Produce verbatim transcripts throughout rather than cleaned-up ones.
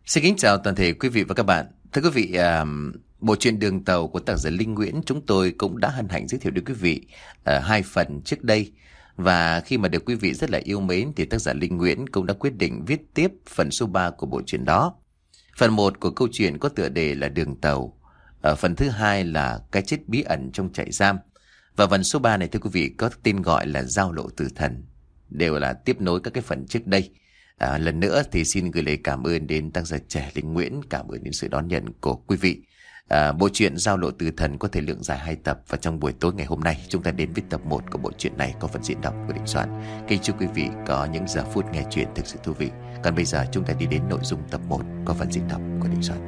Xin kính chào toàn thể quý vị và các bạn. Thưa quý vị, à, bộ truyện Đường Tàu của tác giả Linh Nguyễn chúng tôi cũng đã hân hạnh giới thiệu đến quý vị à, hai phần trước đây. Và khi mà được quý vị rất là yêu mến thì tác giả Linh Nguyễn cũng đã quyết định viết tiếp phần số ba của bộ truyện đó. Phần một của câu chuyện có tựa đề là Đường Tàu. Ở phần thứ hai là Cái chết bí ẩn trong trại giam. Và phần số ba này thưa quý vị có tên gọi là Giao lộ tử thần. Đều là tiếp nối các cái phần trước đây. À, lần nữa thì xin gửi lời cảm ơn đến tác giả trẻ Linh Nguyễn, cảm ơn đến sự đón nhận của quý vị. À, bộ truyện Giao lộ tử thần có thể lượng dài hai tập, và trong buổi tối ngày hôm nay chúng ta đến với tập một của bộ truyện này có phần diễn đọc của Đình Soạn. Kính chúc quý vị có những giờ phút nghe truyện thực sự thú vị. Còn bây giờ chúng ta đi đến nội dung tập một có phần diễn đọc của Đình Soạn.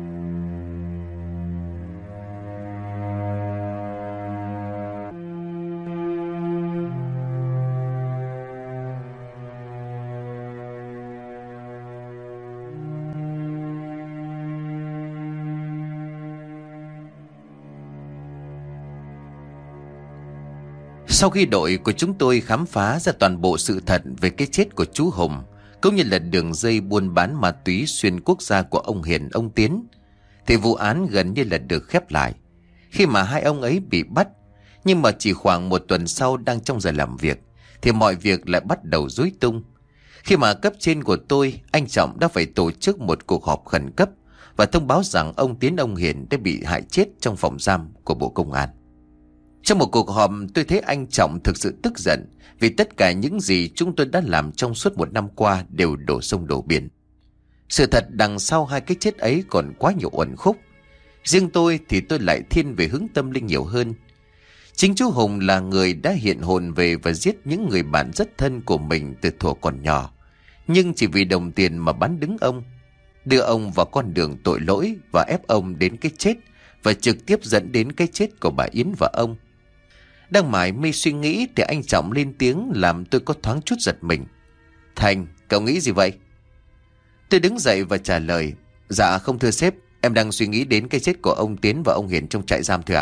Sau khi đội của chúng tôi khám phá ra toàn bộ sự thật về cái chết của chú Hùng, cũng như là đường dây buôn bán ma túy xuyên quốc gia của ông Hiền, ông Tiến, thì vụ án gần như là được khép lại khi mà hai ông ấy bị bắt. Nhưng mà chỉ khoảng một tuần sau, đang trong giờ làm việc, thì mọi việc lại bắt đầu rối tung. Khi mà cấp trên của tôi, anh Trọng, đã phải tổ chức một cuộc họp khẩn cấp và thông báo rằng ông Tiến, ông Hiền đã bị hại chết trong phòng giam của Bộ Công an. Trong một cuộc họp, tôi thấy anh Trọng thực sự tức giận vì tất cả những gì chúng tôi đã làm trong suốt một năm qua đều đổ sông đổ biển. Sự thật đằng sau hai cái chết ấy còn quá nhiều uẩn khúc. Riêng tôi thì tôi lại thiên về hướng tâm linh nhiều hơn. Chính chú Hùng là người đã hiện hồn về và giết những người bạn rất thân của mình từ thuở còn nhỏ, nhưng chỉ vì đồng tiền mà bán đứng ông, đưa ông vào con đường tội lỗi và ép ông đến cái chết, và trực tiếp dẫn đến cái chết của bà Yến và ông. Đang mải mê suy nghĩ thì anh Trọng lên tiếng làm tôi có thoáng chút giật mình. Thành, cậu nghĩ gì vậy? Tôi đứng dậy và trả lời. Dạ không thưa sếp, em đang suy nghĩ đến cái chết của ông Tiến và ông Hiền trong trại giam thưa ạ.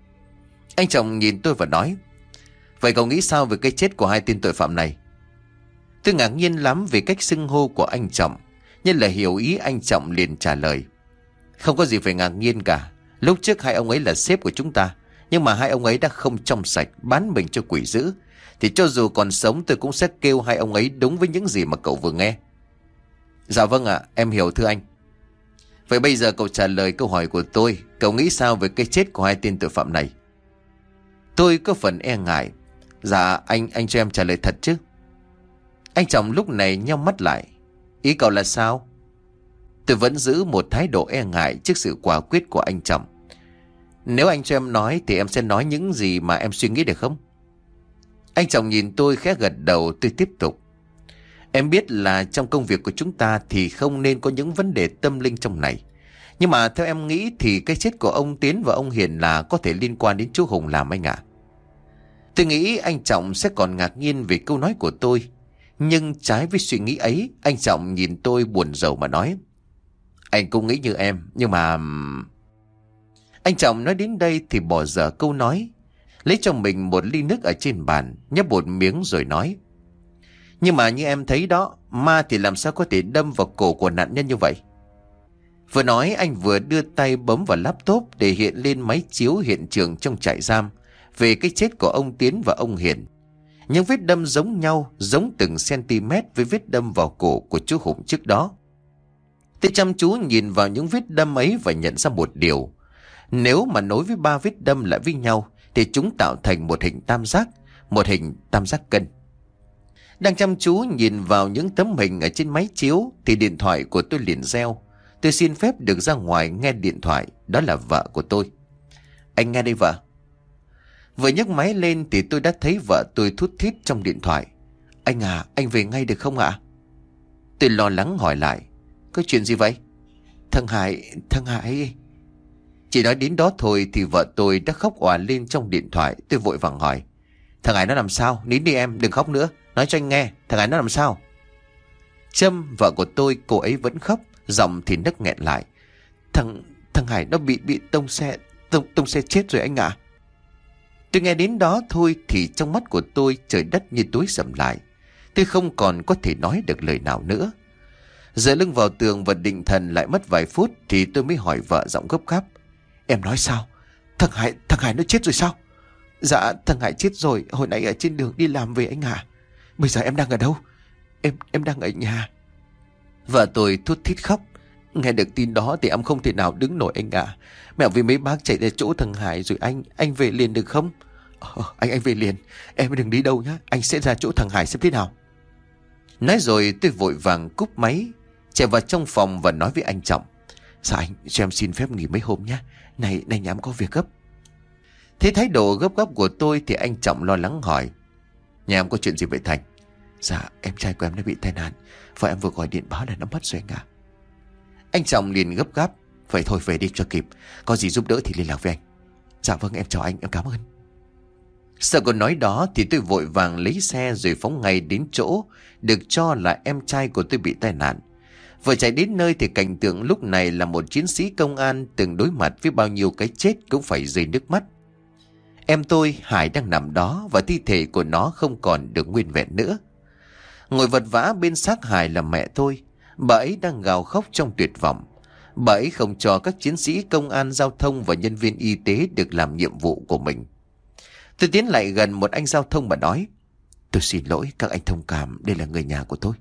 Anh Trọng nhìn tôi và nói. Vậy cậu nghĩ sao về cái chết của hai tên tội phạm này? Tôi ngạc nhiên lắm về cách xưng hô của anh Trọng, nhưng là hiểu ý anh Trọng liền trả lời. Không có gì phải ngạc nhiên cả. Lúc trước hai ông ấy là sếp của chúng ta, nhưng mà hai ông ấy đã không trong sạch, bán mình cho quỷ dữ, thì cho dù còn sống tôi cũng sẽ kêu hai ông ấy đúng với những gì mà cậu vừa nghe. Dạ vâng ạ, em hiểu thưa anh. Vậy bây giờ cậu trả lời câu hỏi của tôi. Cậu nghĩ sao về cái chết của hai tên tội phạm này? Tôi có phần e ngại. Dạ anh, anh cho em trả lời thật chứ? Anh Trọng lúc này nheo mắt lại. Ý cậu là sao? Tôi vẫn giữ một thái độ e ngại trước sự quả quyết của anh Trọng. Nếu anh cho em nói thì em sẽ nói những gì mà em suy nghĩ được không? Anh Trọng nhìn tôi khẽ gật đầu. Tôi tiếp tục. Em biết là trong công việc của chúng ta thì không nên có những vấn đề tâm linh trong này. Nhưng mà theo em nghĩ thì cái chết của ông Tiến và ông Hiền là có thể liên quan đến chú Hùng làm anh ạ. Tôi nghĩ anh Trọng sẽ còn ngạc nhiên về câu nói của tôi. Nhưng trái với suy nghĩ ấy, anh Trọng nhìn tôi buồn rầu mà nói. Anh cũng nghĩ như em, nhưng mà... Anh Trọng nói đến đây thì bỏ dở câu nói, lấy cho mình một ly nước ở trên bàn, nhấp một miếng rồi nói. Nhưng mà như em thấy đó, ma thì làm sao có thể đâm vào cổ của nạn nhân như vậy? Vừa nói anh vừa đưa tay bấm vào laptop để hiện lên máy chiếu hiện trường trong trại giam về cái chết của ông Tiến và ông Hiền. Những vết đâm giống nhau, giống từng cm với vết đâm vào cổ của chú Hùng trước đó. Tôi chăm chú nhìn vào những vết đâm ấy và nhận ra một điều. Nếu mà nối với ba vết đâm lại với nhau thì chúng tạo thành một hình tam giác, một hình tam giác cân. Đang chăm chú nhìn vào những tấm hình ở trên máy chiếu thì điện thoại của tôi liền reo. Tôi xin phép được ra ngoài nghe điện thoại. Đó là vợ của tôi. Anh nghe đây vợ. Vừa nhấc máy lên thì tôi đã thấy vợ tôi thút thít trong điện thoại. Anh à, anh về ngay được không ạ? Tôi lo lắng hỏi lại. Có chuyện gì vậy? Thằng Hải, thằng Hải... Chỉ nói đến đó thôi thì vợ tôi đã khóc òa lên trong điện thoại. Tôi vội vàng hỏi. Thằng Hải nó làm sao? Nín đi em, đừng khóc nữa. Nói cho anh nghe, thằng Hải nó làm sao? Trâm, vợ của tôi, cô ấy vẫn khóc, giọng thì nấc nghẹn lại. Thằng thằng Hải nó bị bị tông xe, tông, tông xe chết rồi anh ạ. Tôi nghe đến đó thôi thì trong mắt của tôi trời đất như tối sầm lại. Tôi không còn có thể nói được lời nào nữa. Dựa lưng vào tường và định thần lại mất vài phút thì tôi mới hỏi vợ giọng gấp gáp. Em nói sao? Thằng Hải, thằng Hải nó chết rồi sao? Dạ thằng Hải chết rồi, hồi nãy ở trên đường đi làm về anh ạ. Bây giờ em đang ở đâu? Em em đang ở nhà. Vợ tôi thút thít khóc. Nghe được tin đó thì em không thể nào đứng nổi anh ạ. Mẹ với mấy bác chạy ra chỗ thằng Hải rồi anh, anh về liền được không? Ờ, anh anh về liền, em đừng đi đâu nhá, anh sẽ ra chỗ thằng Hải xem thế nào. Nói rồi tôi vội vàng cúp máy, chạy vào trong phòng và nói với anh Trọng. Dạ anh, cho em xin phép nghỉ mấy hôm nhé. Này, này nhà em có việc gấp. Thế thái độ gấp gáp của tôi thì anh Trọng lo lắng hỏi. Nhà em có chuyện gì vậy Thành? Dạ, em trai của em đã bị tai nạn, và em vừa gọi điện báo là nó mất rồi anh ạ. Anh Trọng liền gấp gáp. Vậy thôi về đi cho kịp, có gì giúp đỡ thì liên lạc với anh. Dạ vâng, em chào anh, em cảm ơn. Sau câu nói đó thì tôi vội vàng lấy xe rồi phóng ngay đến chỗ được cho là em trai của tôi bị tai nạn. Vừa chạy đến nơi thì cảnh tượng lúc này là một chiến sĩ công an từng đối mặt với bao nhiêu cái chết cũng phải rơi nước mắt. Em tôi Hải đang nằm đó và thi thể của nó không còn được nguyên vẹn nữa. Ngồi vật vã bên xác Hải là mẹ tôi. Bà ấy đang gào khóc trong tuyệt vọng. Bà ấy không cho các chiến sĩ công an giao thông và nhân viên y tế được làm nhiệm vụ của mình. Tôi tiến lại gần một anh giao thông và nói. Tôi xin lỗi các anh thông cảm, đây là người nhà của tôi.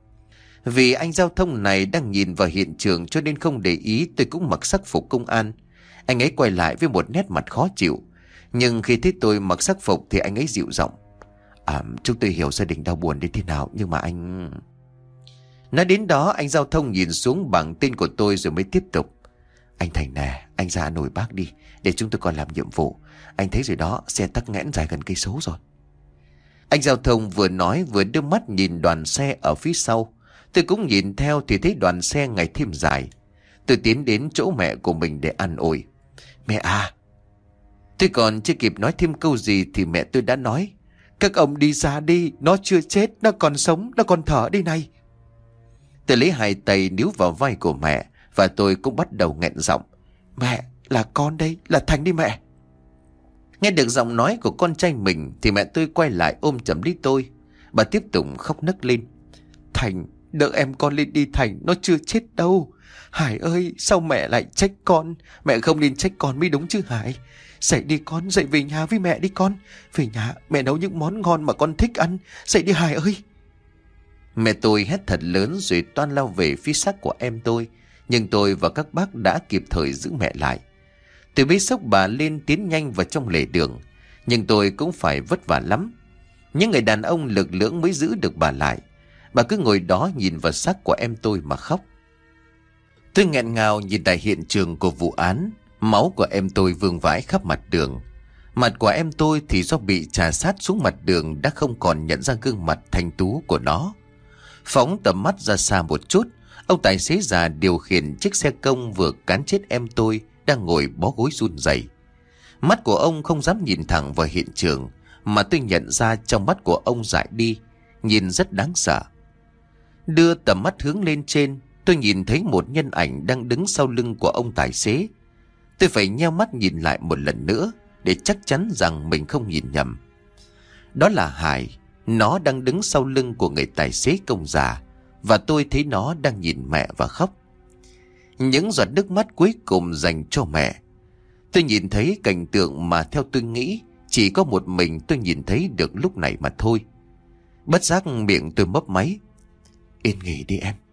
Vì anh giao thông này đang nhìn vào hiện trường cho nên không để ý tôi cũng mặc sắc phục công an. Anh ấy quay lại với một nét mặt khó chịu. Nhưng khi thấy tôi mặc sắc phục thì anh ấy dịu giọng. À, chúng tôi hiểu gia đình đau buồn đến thế nào, nhưng mà anh... Nói đến đó anh giao thông nhìn xuống bảng tên của tôi rồi mới tiếp tục. Anh Thành nè, anh ra nổi bác đi, để chúng tôi còn làm nhiệm vụ. Anh thấy rồi đó, xe tắc nghẽn dài gần cây số rồi. Anh giao thông vừa nói vừa đưa mắt nhìn đoàn xe ở phía sau. Tôi cũng nhìn theo thì thấy đoàn xe ngày thêm dài. Tôi tiến đến chỗ mẹ của mình để an ủi. Mẹ à! Tôi còn chưa kịp nói thêm câu gì thì mẹ tôi đã nói. Các ông đi ra đi, nó chưa chết, nó còn sống, nó còn thở đây này. Tôi lấy hai tay níu vào vai của mẹ và tôi cũng bắt đầu nghẹn giọng. Mẹ, là con đây, là Thành đi mẹ. Nghe được giọng nói của con trai mình thì mẹ tôi quay lại ôm chầm lấy tôi. Bà tiếp tục khóc nấc lên. Thành, đỡ em con lên đi Thành, nó chưa chết đâu. Hải ơi, sao mẹ lại trách con? Mẹ không nên trách con mới đúng chứ Hải. Dậy đi con, dậy về nhà với mẹ đi con. Về nhà mẹ nấu những món ngon mà con thích ăn. Dậy đi Hải ơi. Mẹ tôi hét thật lớn rồi toan lao về phía xác của em tôi. Nhưng tôi và các bác đã kịp thời giữ mẹ lại. Tôi bế xốc bà lên tiến nhanh vào trong lề đường. Nhưng tôi cũng phải vất vả lắm. Những người đàn ông lực lưỡng mới giữ được bà lại. Bà cứ ngồi đó nhìn vào xác của em tôi mà khóc. Tôi nghẹn ngào nhìn tại hiện trường của vụ án. Máu của em tôi vương vãi khắp mặt đường. Mặt của em tôi thì do bị chà sát xuống mặt đường đã không còn nhận ra gương mặt thanh tú của nó. Phóng tầm mắt ra xa một chút, ông tài xế già điều khiển chiếc xe công vừa cán chết em tôi đang ngồi bó gối run rẩy. Mắt của ông không dám nhìn thẳng vào hiện trường, mà tôi nhận ra trong mắt của ông dại đi, nhìn rất đáng sợ. Đưa tầm mắt hướng lên trên, tôi nhìn thấy một nhân ảnh đang đứng sau lưng của ông tài xế. Tôi phải nheo mắt nhìn lại một lần nữa để chắc chắn rằng mình không nhìn nhầm. Đó là Hải, nó đang đứng sau lưng của người tài xế công già, và tôi thấy nó đang nhìn mẹ và khóc. Những giọt nước mắt cuối cùng dành cho mẹ. Tôi nhìn thấy cảnh tượng mà theo tôi nghĩ chỉ có một mình tôi nhìn thấy được lúc này mà thôi. Bất giác miệng tôi mấp máy. Yên nghỉ đi em.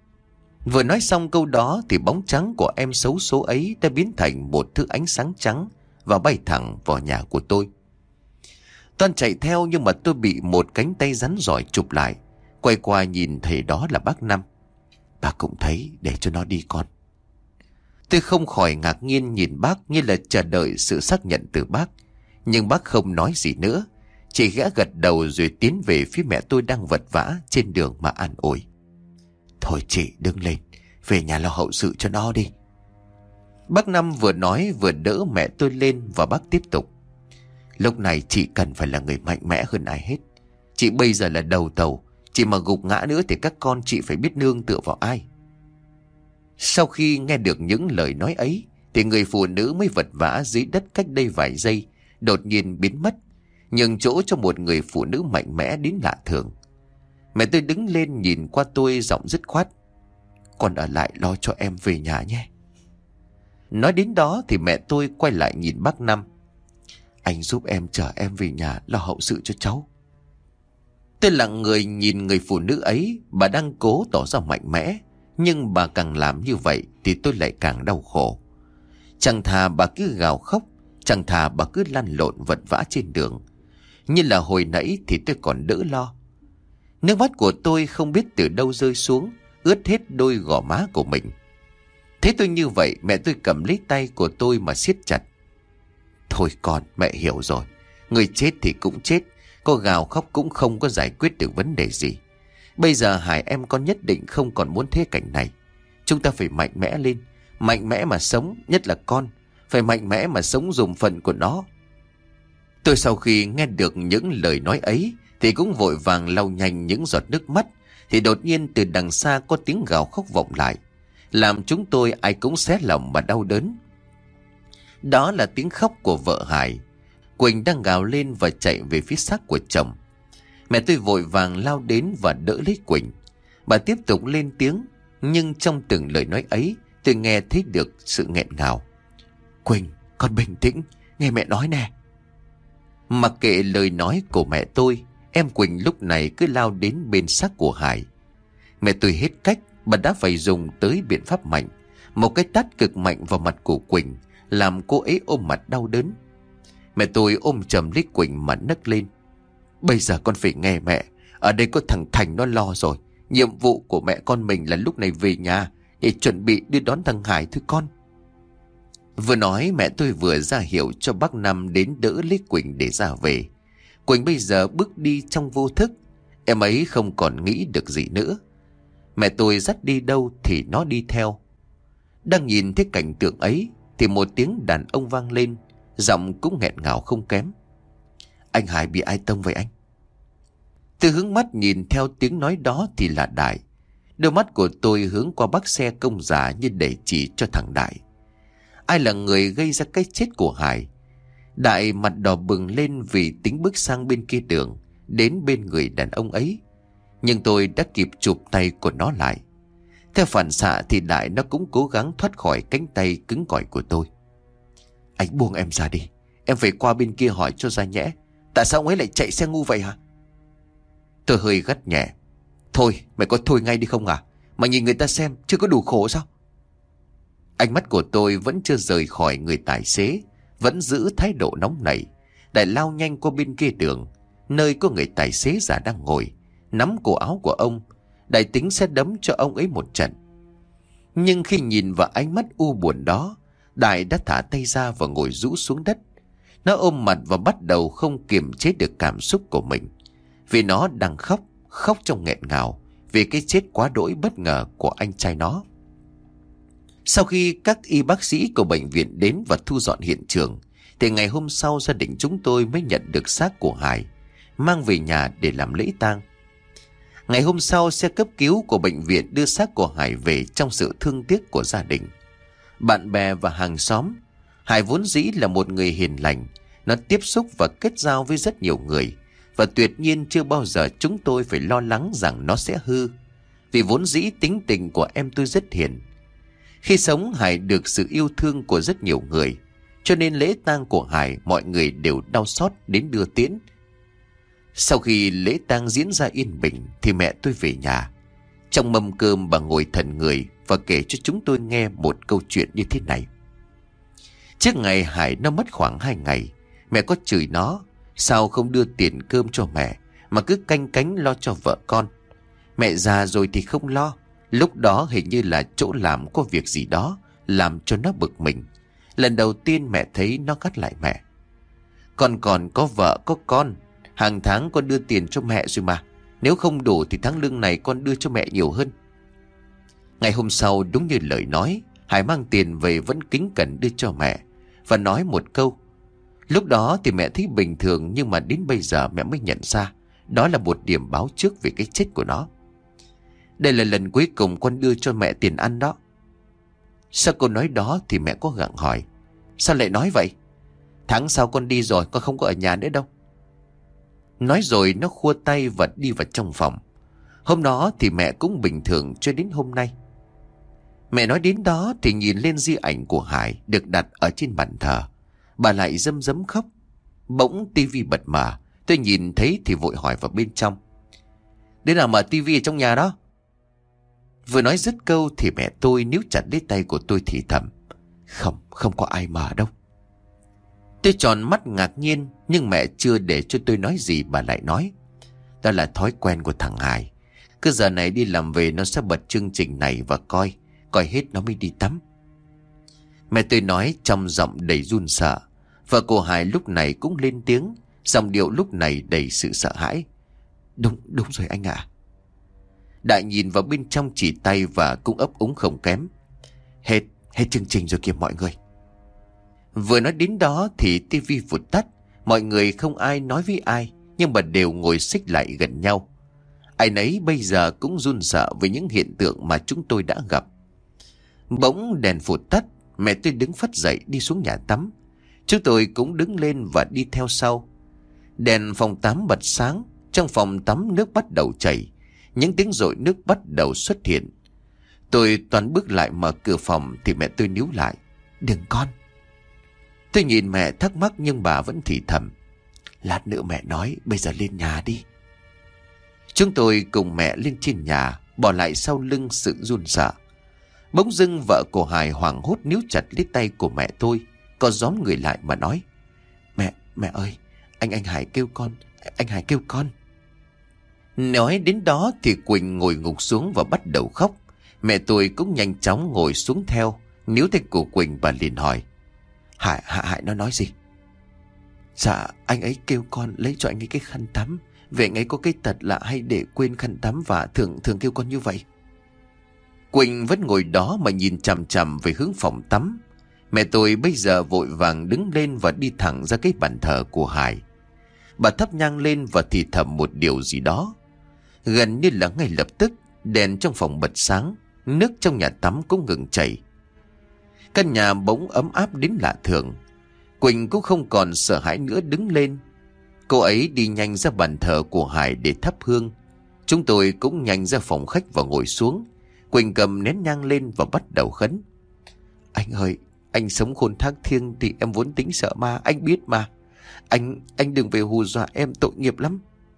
Vừa nói xong câu đó thì bóng trắng của em xấu số ấy đã biến thành một thứ ánh sáng trắng và bay thẳng vào nhà của tôi. Toan chạy theo nhưng mà tôi bị một cánh tay rắn giỏi chụp lại. Quay qua nhìn thấy đó là bác Năm. Bác cũng thấy, để cho nó đi con. Tôi không khỏi ngạc nhiên nhìn bác như là chờ đợi sự xác nhận từ bác. Nhưng bác không nói gì nữa, chỉ gã gật đầu rồi tiến về phía mẹ tôi đang vật vã trên đường mà an ủi. Thôi chị đứng lên, về nhà lo hậu sự cho nó đi. Bác Năm vừa nói vừa đỡ mẹ tôi lên và bác tiếp tục. Lúc này chị cần phải là người mạnh mẽ hơn ai hết. Chị bây giờ là đầu tàu, chị mà gục ngã nữa thì các con chị phải biết nương tựa vào ai. Sau khi nghe được những lời nói ấy thì người phụ nữ mới vật vã dưới đất cách đây vài giây đột nhiên biến mất, nhường chỗ cho một người phụ nữ mạnh mẽ đến lạ thường. Mẹ tôi đứng lên nhìn qua tôi giọng dứt khoát. con ở lại lo cho em về nhà nhé. Nói đến đó thì mẹ tôi quay lại nhìn bác Năm. Anh giúp em chở em về nhà lo hậu sự cho cháu. Tôi lặng người nhìn người phụ nữ ấy. Bà đang cố tỏ ra mạnh mẽ, nhưng bà càng làm như vậy thì tôi lại càng đau khổ. Chẳng thà bà cứ gào khóc, chẳng thà bà cứ lăn lộn vật vã trên đường. Như là hồi nãy thì tôi còn đỡ lo. Nước mắt của tôi không biết từ đâu rơi xuống, ướt hết đôi gò má của mình. Thế tôi như vậy, mẹ tôi cầm lấy tay của tôi mà siết chặt. Thôi con, mẹ hiểu rồi. Người chết thì cũng chết, có gào khóc cũng không có giải quyết được vấn đề gì. Bây giờ Hải em con nhất định không còn muốn thế cảnh này. Chúng ta phải mạnh mẽ lên, mạnh mẽ mà sống, nhất là con. Phải mạnh mẽ mà sống dùng phận của nó. Tôi sau khi nghe được những lời nói ấy thì cũng vội vàng lau nhanh những giọt nước mắt. Thì đột nhiên từ đằng xa có tiếng gào khóc vọng lại, làm chúng tôi ai cũng xé lòng mà đau đớn. Đó là tiếng khóc của vợ Hải. Quỳnh đang gào lên và chạy về phía xác của chồng. Mẹ tôi vội vàng lao đến và đỡ lấy Quỳnh. Bà tiếp tục lên tiếng, nhưng trong từng lời nói ấy tôi nghe thấy được sự nghẹn ngào. Quỳnh, con bình tĩnh, nghe mẹ nói nè. Mặc kệ lời nói của mẹ tôi, em Quỳnh lúc này cứ lao đến bên xác của Hải. Mẹ tôi hết cách, bà đã phải dùng tới biện pháp mạnh. Một cái tát cực mạnh vào mặt của Quỳnh, làm cô ấy ôm mặt đau đớn. Mẹ tôi ôm chầm lấy Quỳnh mà nấc lên. Bây giờ con phải nghe mẹ. Ở đây có thằng Thành nó lo rồi. Nhiệm vụ của mẹ con mình là lúc này về nhà để chuẩn bị đưa đón thằng Hải thôi con. Vừa nói mẹ tôi vừa ra hiệu cho bác Năm đến đỡ lấy Quỳnh để ra về. Quỳnh bây giờ bước đi trong vô thức. Em ấy không còn nghĩ được gì nữa. Mẹ tôi dắt đi đâu thì nó đi theo. Đang nhìn thấy cảnh tượng ấy thì một tiếng đàn ông vang lên, giọng cũng nghẹn ngào không kém. Anh Hải bị ai tông vậy anh? Tôi hướng mắt nhìn theo tiếng nói đó thì là Đại. Đôi mắt của tôi hướng qua bác xe công giả như để chỉ cho thằng Đại. Ai là người gây ra cái chết của Hải? Đại mặt đỏ bừng lên vì tính bước sang bên kia đường, đến bên người đàn ông ấy. Nhưng tôi đã kịp chụp tay của nó lại. Theo phản xạ thì Đại nó cũng cố gắng thoát khỏi cánh tay cứng cỏi của tôi. Anh buông em ra đi, em phải qua bên kia hỏi cho ra nhẽ. Tại sao ông ấy lại chạy xe ngu vậy hả? Tôi hơi gắt nhẹ. Thôi mày có thôi ngay đi không à? Mà nhìn người ta xem chưa có đủ khổ sao? Ánh mắt của tôi vẫn chưa rời khỏi người tài xế, vẫn giữ thái độ nóng nảy. Đại lao nhanh qua bên kia đường, nơi có người tài xế già đang ngồi, nắm cổ áo của ông. Đại tính sẽ đấm cho ông ấy một trận. Nhưng khi nhìn vào ánh mắt u buồn đó, Đại đã thả tay ra và ngồi rũ xuống đất. Nó ôm mặt và bắt đầu không kiềm chế được cảm xúc của mình. Vì nó đang khóc, khóc trong nghẹn ngào vì cái chết quá đỗi bất ngờ của anh trai nó. Sau khi các y bác sĩ của bệnh viện đến và thu dọn hiện trường, thì ngày hôm sau gia đình chúng tôi mới nhận được xác của Hải, mang về nhà để làm lễ tang. Ngày hôm sau, xe cấp cứu của bệnh viện đưa xác của Hải về trong sự thương tiếc của gia đình, bạn bè và hàng xóm. Hải vốn dĩ là một người hiền lành, nó tiếp xúc và kết giao với rất nhiều người, và tuyệt nhiên chưa bao giờ chúng tôi phải lo lắng rằng nó sẽ hư, vì vốn dĩ tính tình của em tôi rất hiền. Khi sống, Hải được sự yêu thương của rất nhiều người, cho nên lễ tang của Hải mọi người đều đau xót đến đưa tiễn. Sau khi lễ tang diễn ra yên bình thì mẹ tôi về nhà. Trong mâm cơm bà ngồi thần người và kể cho chúng tôi nghe một câu chuyện như thế này. Trước ngày Hải nó mất khoảng hai ngày, mẹ có chửi nó sao không đưa tiền cơm cho mẹ mà cứ canh cánh lo cho vợ con. Mẹ già rồi thì không lo. Lúc đó hình như là chỗ làm có việc gì đó làm cho nó bực mình. Lần đầu tiên mẹ thấy nó gắt lại mẹ. Con còn có vợ có con, hàng tháng con đưa tiền cho mẹ rồi mà. Nếu không đủ thì tháng lương này con đưa cho mẹ nhiều hơn. Ngày hôm sau đúng như lời nói, Hải mang tiền về vẫn kính cẩn đưa cho mẹ và nói một câu. Lúc đó thì mẹ thấy bình thường, nhưng mà đến bây giờ mẹ mới nhận ra đó là một điểm báo trước về cái chết của nó. Đây là lần cuối cùng con đưa cho mẹ tiền ăn đó. Sau câu nói đó thì mẹ có gặng hỏi. Sao lại nói vậy? Tháng sau con đi rồi, con không có ở nhà nữa đâu. Nói rồi nó khua tay và đi vào trong phòng. Hôm đó thì mẹ cũng bình thường cho đến hôm nay. Mẹ nói đến đó thì nhìn lên di ảnh của Hải được đặt ở trên bàn thờ. Bà lại râm rấm khóc. Bỗng tivi bật mở. Tôi nhìn thấy thì vội hỏi vào bên trong: "Đến nào mở tivi ở trong nhà đó?" Vừa nói dứt câu thì mẹ tôi níu chặt lấy tay của tôi thì thầm: Không, không có ai mở đâu." Tôi tròn mắt ngạc nhiên, nhưng mẹ chưa để cho tôi nói gì bà lại nói: "Đó là thói quen của thằng Hải. Cứ giờ này đi làm về nó sẽ bật chương trình này và coi, coi hết nó mới đi tắm." Mẹ tôi nói trong giọng đầy run sợ. Vợ cô Hải lúc này cũng lên tiếng, giọng điệu lúc này đầy sự sợ hãi: Đúng, đúng rồi anh ạ." Đại nhìn vào bên trong chỉ tay và cũng ấp úng không kém: Hết, hết chương trình rồi kìa mọi người." Vừa nói đến đó thì tivi vụt tắt. Mọi người không ai nói với ai, nhưng mà đều ngồi xích lại gần nhau. Ai nấy bây giờ cũng run sợ với những hiện tượng mà chúng tôi đã gặp. Bỗng đèn phụt tắt. Mẹ tôi đứng phắt dậy đi xuống nhà tắm. Chúng tôi cũng đứng lên và đi theo sau. Đèn phòng tắm bật sáng. Trong phòng tắm nước bắt đầu chảy. Những tiếng dội nước bắt đầu xuất hiện. Tôi toàn bước lại mở cửa phòng thì mẹ tôi níu lại: "Đừng con." Tôi nhìn mẹ thắc mắc nhưng bà vẫn thì thầm: "Lát nữa mẹ nói, bây giờ lên nhà đi." Chúng tôi cùng mẹ lên trên nhà, bỏ lại sau lưng sự run sợ. Bỗng dưng vợ của Hải hoảng hốt níu chặt lấy tay của mẹ tôi, có gióm người lại mà nói: Mẹ, mẹ ơi, anh anh Hải kêu con, anh Hải kêu con." Nói đến đó thì Quỳnh ngồi ngục xuống và bắt đầu khóc. Mẹ tôi cũng nhanh chóng ngồi xuống theo. Níu tay của Quỳnh bà liền hỏi: Hải, Hải, Hải nó nói gì?" "Dạ, anh ấy kêu con lấy cho anh ấy cái khăn tắm. Vì anh ấy có cái tật là hay để quên khăn tắm và thường thường kêu con như vậy." Quỳnh vẫn ngồi đó mà nhìn chằm chằm về hướng phòng tắm. Mẹ tôi bây giờ vội vàng đứng lên và đi thẳng ra cái bàn thờ của Hải. Bà thắp nhang lên và thì thầm một điều gì đó. Gần như là ngay lập tức, đèn trong phòng bật sáng, nước trong nhà tắm cũng ngừng chảy. Căn nhà bỗng ấm áp đến lạ thường. Quỳnh cũng không còn sợ hãi nữa đứng lên. Cô ấy đi nhanh ra bàn thờ của Hải để thắp hương. Chúng tôi cũng nhanh ra phòng khách và ngồi xuống. Quỳnh cầm nén nhang lên và bắt đầu khấn: "Anh ơi, anh sống khôn thác thiêng thì em vốn tính sợ ma, anh biết mà. Anh, anh đừng về hù dọa em, tội nghiệp lắm."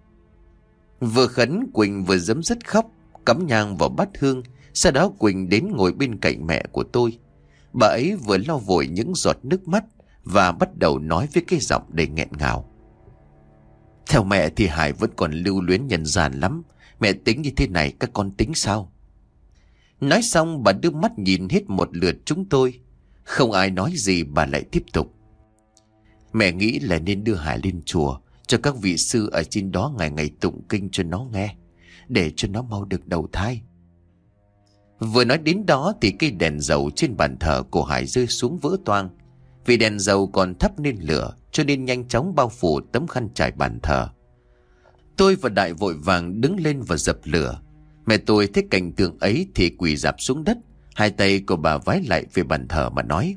Vừa khấn Quỳnh vừa giấm dứt khóc, cắm nhang vào bát hương. Sau đó Quỳnh đến ngồi bên cạnh mẹ của tôi. Bà ấy vừa lau vội những giọt nước mắt và bắt đầu nói với cái giọng đầy nghẹn ngào: "Theo mẹ thì Hải vẫn còn lưu luyến nhân gian lắm. Mẹ tính như thế này, các con tính sao?" Nói xong bà đưa mắt nhìn hết một lượt chúng tôi. Không ai nói gì, bà lại tiếp tục: "Mẹ nghĩ là nên đưa Hải lên chùa, cho các vị sư ở trên đó ngày ngày tụng kinh cho nó nghe, để cho nó mau được đầu thai." Vừa nói đến đó thì cây đèn dầu trên bàn thờ của Hải rơi xuống vỡ toang. Vì đèn dầu còn thắp nên lửa, cho nên nhanh chóng bao phủ tấm khăn trải bàn thờ. Tôi và Đại vội vàng đứng lên và dập lửa. Mẹ tôi thấy cảnh tượng ấy thì quỳ rạp xuống đất. Hai tay của bà vái lại về bàn thờ mà nói: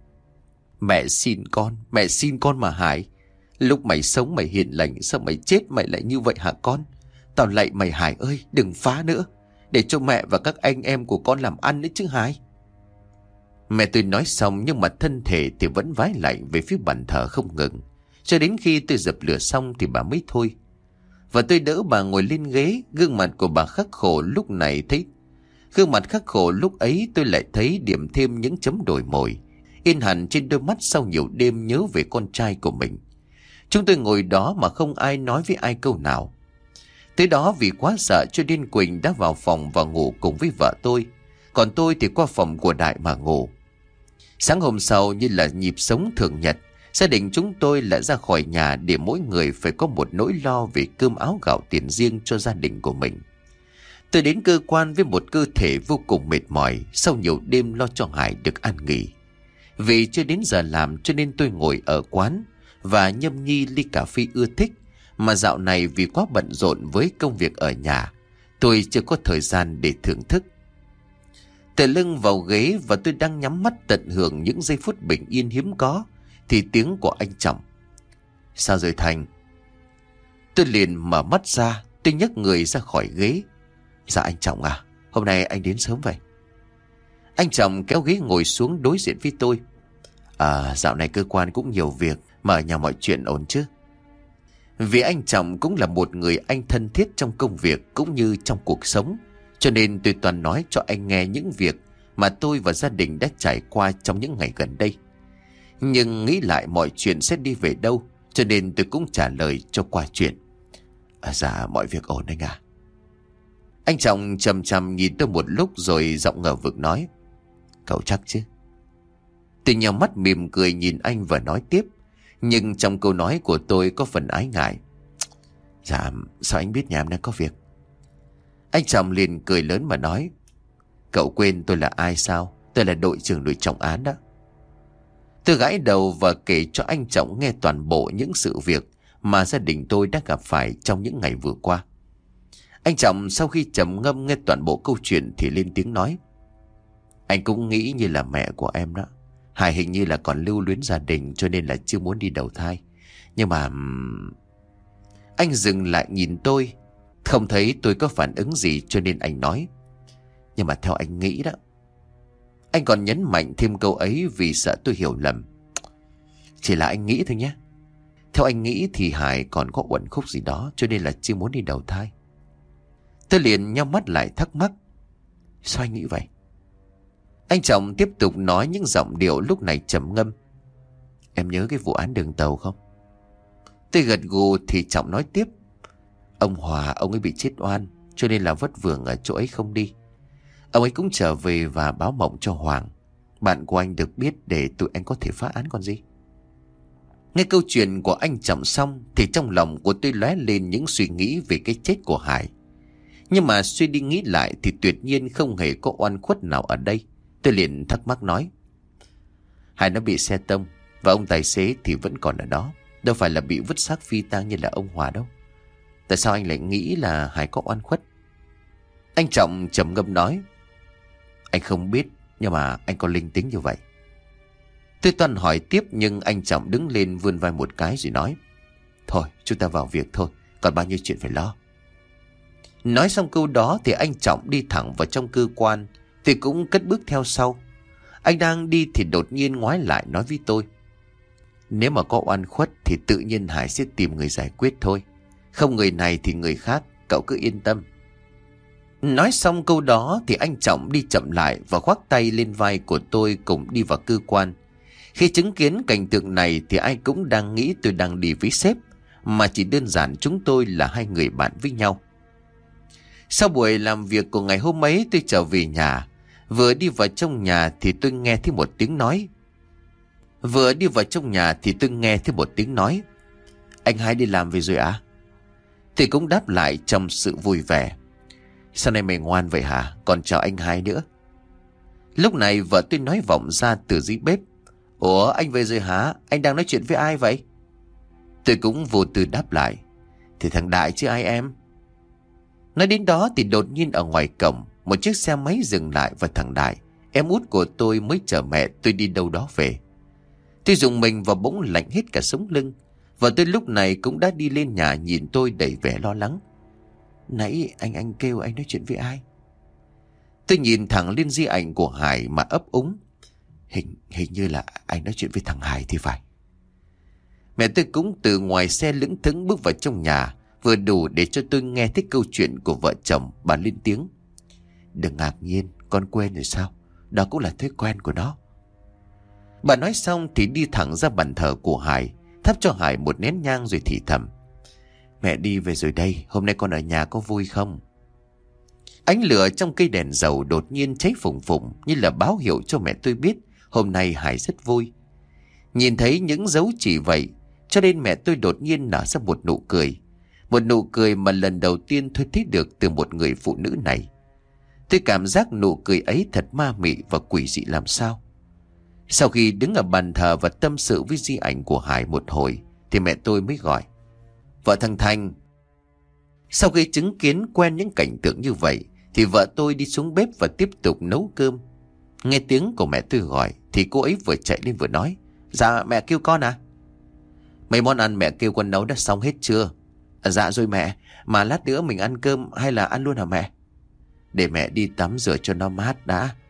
"Mẹ xin con, mẹ xin con mà Hải. Lúc mày sống mày hiền lành, sao mày chết mày lại như vậy hả con? Tao lạy mày Hải ơi, đừng phá nữa, để cho mẹ và các anh em của con làm ăn đấy chứ Hải." Mẹ tôi nói xong nhưng mà thân thể thì vẫn vái lại về phía bàn thờ không ngừng. Cho đến khi tôi dập lửa xong thì bà mới thôi. Và tôi đỡ bà ngồi lên ghế. Gương mặt của bà khắc khổ lúc này thấy Gương mặt khắc khổ lúc ấy tôi lại thấy điểm thêm những chấm đổi mồi in hẳn trên đôi mắt sau nhiều đêm nhớ về con trai của mình. Chúng tôi ngồi đó mà không ai nói với ai câu nào. Tới đó vì quá sợ cho nên Quỳnh đã vào phòng và ngủ cùng với vợ tôi. Còn tôi thì qua phòng của Đại mà ngủ. Sáng hôm sau, như là nhịp sống thường nhật, gia đình chúng tôi lại ra khỏi nhà để mỗi người phải có một nỗi lo về cơm áo gạo tiền riêng cho gia đình của mình. Tôi đến cơ quan với một cơ thể vô cùng mệt mỏi sau nhiều đêm lo cho Hải được an nghỉ. Vì chưa đến giờ làm cho nên tôi ngồi ở quán và nhâm nhi ly cà phê ưa thích, mà dạo này vì quá bận rộn với công việc ở nhà, tôi chưa có thời gian để thưởng thức. Tựa lưng vào ghế và tôi đang nhắm mắt tận hưởng những giây phút bình yên hiếm có thì tiếng của anh Trọng: "Sao rồi Thành?" Tôi liền mở mắt ra. Tôi nhấc người ra khỏi ghế: "Dạ anh Trọng à, hôm nay anh đến sớm vậy?" Anh chồng kéo ghế ngồi xuống đối diện với tôi. À, dạo này cơ quan cũng nhiều việc, mà ở nhà mọi chuyện ổn chứ? Vì anh chồng cũng là một người anh thân thiết trong công việc cũng như trong cuộc sống, cho nên tôi toàn nói cho anh nghe những việc mà tôi và gia đình đã trải qua trong những ngày gần đây. Nhưng nghĩ lại mọi chuyện sẽ đi về đâu, cho nên tôi cũng trả lời cho qua chuyện. À, dạ mọi việc ổn anh à. Anh chồng chằm chằm nhìn tôi một lúc rồi giọng ngờ vực nói. Cậu chắc chứ? Tôi nhào mắt mỉm cười nhìn anh và nói tiếp, nhưng trong câu nói của tôi có phần ái ngại. Dạ, sao anh biết nhà em đang có việc? Anh chồng liền cười lớn mà nói. Cậu quên tôi là ai sao? Tôi là đội trưởng đội trọng án đó. Tôi gãi đầu và kể cho anh chồng nghe toàn bộ những sự việc mà gia đình tôi đã gặp phải trong những ngày vừa qua. Anh chồng sau khi trầm ngâm nghe toàn bộ câu chuyện thì lên tiếng nói. Anh cũng nghĩ như là mẹ của em đó. Hải hình như là còn lưu luyến gia đình cho nên là chưa muốn đi đầu thai. Nhưng mà... Anh dừng lại nhìn tôi, không thấy tôi có phản ứng gì cho nên anh nói. Nhưng mà theo anh nghĩ đó. Anh còn nhấn mạnh thêm câu ấy vì sợ tôi hiểu lầm. Chỉ là anh nghĩ thôi nhé. Theo anh nghĩ thì Hải còn có uẩn khúc gì đó cho nên là chưa muốn đi đầu thai. Tôi liền nhắm mắt lại thắc mắc. Sao anh nghĩ vậy? Anh chồng tiếp tục nói những giọng điệu lúc này trầm ngâm. Em nhớ cái vụ án đường tàu không? Tôi gật gù thì Trọng nói tiếp. Ông Hòa ông ấy bị chết oan, cho nên là vất vưởng ở chỗ ấy không đi. Ông ấy cũng trở về và báo mộng cho Hoàng, bạn của anh, được biết để tụi anh có thể phá án còn gì. Nghe câu chuyện của anh Trọng xong thì trong lòng của tôi lóe lên những suy nghĩ về cái chết của Hải. Nhưng mà suy đi nghĩ lại thì tuyệt nhiên không hề có oan khuất nào ở đây. Tôi liền thắc mắc nói. Hải nó bị xe tông và ông tài xế thì vẫn còn ở đó, đâu phải là bị vứt xác phi tang như là ông Hòa đâu. Tại sao anh lại nghĩ là Hải có oan khuất? Anh Trọng trầm ngâm nói. Anh không biết, nhưng mà anh có linh tính như vậy. Tôi toàn hỏi tiếp nhưng anh Trọng đứng lên vươn vai một cái rồi nói. Thôi chúng ta vào việc thôi, còn bao nhiêu chuyện phải lo. Nói xong câu đó thì anh Trọng đi thẳng vào trong cơ quan. Thì cũng cất bước theo sau. Anh đang đi thì đột nhiên ngoái lại nói với tôi. Nếu mà có oan khuất thì tự nhiên Hải sẽ tìm người giải quyết thôi. Không người này thì người khác, cậu cứ yên tâm. Nói xong câu đó thì anh Trọng đi chậm lại và khoác tay lên vai của tôi cùng đi vào cơ quan. Khi chứng kiến cảnh tượng này thì ai cũng đang nghĩ tôi đang đi với sếp, mà chỉ đơn giản chúng tôi là hai người bạn với nhau. Sau buổi làm việc của ngày hôm ấy tôi trở về nhà. Vừa đi vào trong nhà thì tôi nghe thấy một tiếng nói. Vừa đi vào trong nhà thì tôi nghe thấy một tiếng nói. Anh Hai đi làm về rồi à? Thì cũng đáp lại trong sự vui vẻ. Sao nay mày ngoan vậy hả? Còn chào anh Hai nữa. Lúc này vợ tôi nói vọng ra từ dưới bếp. Ủa anh về rồi hả? Anh đang nói chuyện với ai vậy? Tôi cũng vô tư đáp lại. Thì thằng Đại chứ ai em. Nói đến đó thì đột nhiên ở ngoài cổng một chiếc xe máy dừng lại và thằng Đại, em út của tôi, mới chở mẹ tôi đi đâu đó về. Tôi dùng mình và bỗng lạnh hết cả sống lưng. Và tôi lúc này cũng đã đi lên nhà nhìn tôi đầy vẻ lo lắng. Nãy anh anh kêu anh nói chuyện với ai? Tôi nhìn thẳng lên di ảnh của Hải mà ấp úng. Hình, hình như là anh nói chuyện với thằng Hải thì phải. Mẹ tôi cũng từ ngoài xe lững thững bước vào trong nhà, vừa đủ để cho tôi nghe thấy câu chuyện của vợ chồng. Bà lên tiếng. Đừng ngạc nhiên, con quên rồi sao? Đó cũng là thói quen của nó. Bà nói xong thì đi thẳng ra bàn thờ của Hải, thắp cho Hải một nén nhang rồi thì thầm. Mẹ đi về rồi đây, hôm nay con ở nhà có vui không? Ánh lửa trong cây đèn dầu đột nhiên cháy phùng phùng, như là báo hiệu cho mẹ tôi biết hôm nay Hải rất vui. Nhìn thấy những dấu chỉ vậy, cho nên mẹ tôi đột nhiên nở ra một nụ cười. Một nụ cười mà lần đầu tiên tôi thấy được từ một người phụ nữ này. Tôi cảm giác nụ cười ấy thật ma mị và quỷ dị làm sao. Sau khi đứng ở bàn thờ và tâm sự với di ảnh của Hải một hồi thì mẹ tôi mới gọi. Vợ thằng Thành. Sau khi chứng kiến quen những cảnh tượng như vậy thì vợ tôi đi xuống bếp và tiếp tục nấu cơm. Nghe tiếng của mẹ tôi gọi thì cô ấy vừa chạy lên vừa nói. Dạ mẹ kêu con à? Mấy món ăn mẹ kêu con nấu đã xong hết chưa? À, dạ rồi mẹ. Mà lát nữa mình ăn cơm hay là ăn luôn hả mẹ? Để mẹ đi tắm rửa cho nó mát đã,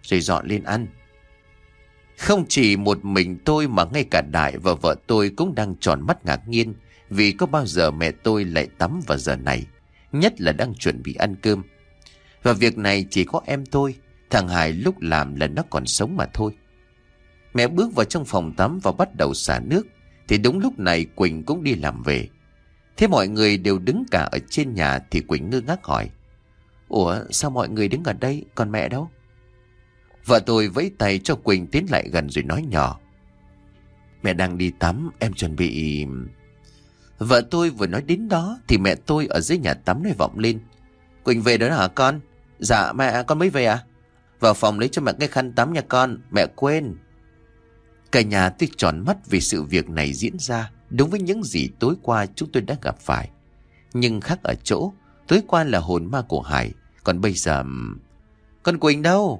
rồi dọn lên ăn. Không chỉ một mình tôi mà ngay cả Đại và vợ tôi cũng đang tròn mắt ngạc nhiên vì có bao giờ mẹ tôi lại tắm vào giờ này, nhất là đang chuẩn bị ăn cơm. Và việc này chỉ có em tôi, thằng Hải lúc làm là nó còn sống mà thôi. Mẹ bước vào trong phòng tắm và bắt đầu xả nước, thì đúng lúc này Quỳnh cũng đi làm về. Thế mọi người đều đứng cả ở trên nhà thì Quỳnh ngơ ngác hỏi: Ủa sao mọi người đứng ở đây, còn mẹ đâu? Vợ tôi vẫy tay cho Quỳnh tiến lại gần rồi nói nhỏ: Mẹ đang đi tắm, em chuẩn bị... Vợ tôi vừa nói đến đó thì mẹ tôi ở dưới nhà tắm nói vọng lên: Quỳnh về đó hả con? Dạ mẹ, con mới về à? Vào phòng lấy cho mẹ cái khăn tắm nha con, mẹ quên. Cả nhà tôi tròn mắt vì sự việc này diễn ra đúng với những gì tối qua chúng tôi đã gặp phải. Nhưng khác ở chỗ, tối qua là hồn ma của Hải, còn bây giờ... Con Quỳnh đâu?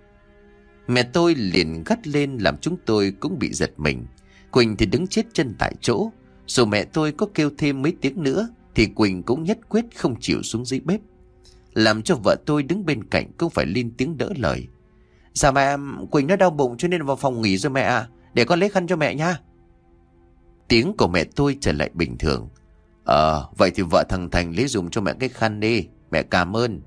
Mẹ tôi liền gắt lên làm chúng tôi cũng bị giật mình. Quỳnh thì đứng chết chân tại chỗ. Dù mẹ tôi có kêu thêm mấy tiếng nữa thì Quỳnh cũng nhất quyết không chịu xuống dưới bếp, làm cho vợ tôi đứng bên cạnh cũng phải lên tiếng đỡ lời: Dạ mẹ, Quỳnh nó đau bụng cho nên vào phòng nghỉ rồi mẹ ạ, để con lấy khăn cho mẹ nha. Tiếng của mẹ tôi trở lại bình thường: Ờ vậy thì vợ thằng Thành lấy dùm cho mẹ cái khăn đi, mẹ cảm ơn.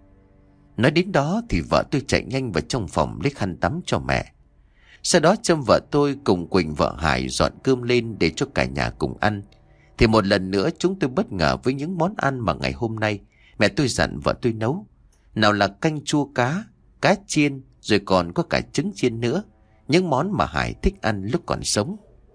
Nói đến đó thì vợ tôi chạy nhanh vào trong phòng lấy khăn tắm cho mẹ. Sau đó Trâm vợ tôi cùng Quỳnh vợ Hải dọn cơm lên để cho cả nhà cùng ăn. Thì một lần nữa chúng tôi bất ngờ với những món ăn mà ngày hôm nay mẹ tôi dặn vợ tôi nấu. Nào là canh chua cá, cá chiên, rồi còn có cả trứng chiên nữa, những món mà Hải thích ăn lúc còn sống.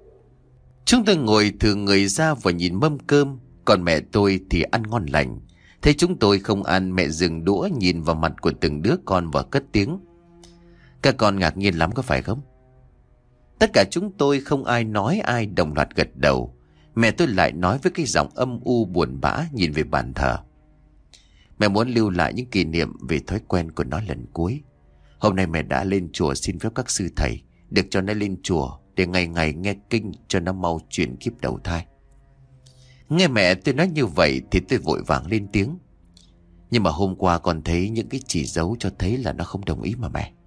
Chúng tôi ngồi thử người ra và nhìn mâm cơm, còn mẹ tôi thì ăn ngon lành. Thấy chúng tôi không ăn, mẹ dừng đũa nhìn vào mặt của từng đứa con và cất tiếng: Các con ngạc nhiên lắm có phải không? Tất cả chúng tôi không ai nói ai đồng loạt gật đầu. Mẹ tôi lại nói với cái giọng âm u buồn bã nhìn về bàn thờ: Mẹ muốn lưu lại những kỷ niệm về thói quen của nó lần cuối. Hôm nay mẹ đã lên chùa xin phép các sư thầy được cho nó lên chùa để ngày ngày nghe kinh cho nó mau chuyển kiếp đầu thai. Nghe mẹ tôi nói như vậy thì tôi vội vàng lên tiếng: Nhưng mà hôm qua con thấy những cái chỉ dấu cho thấy là nó không đồng ý mà mẹ.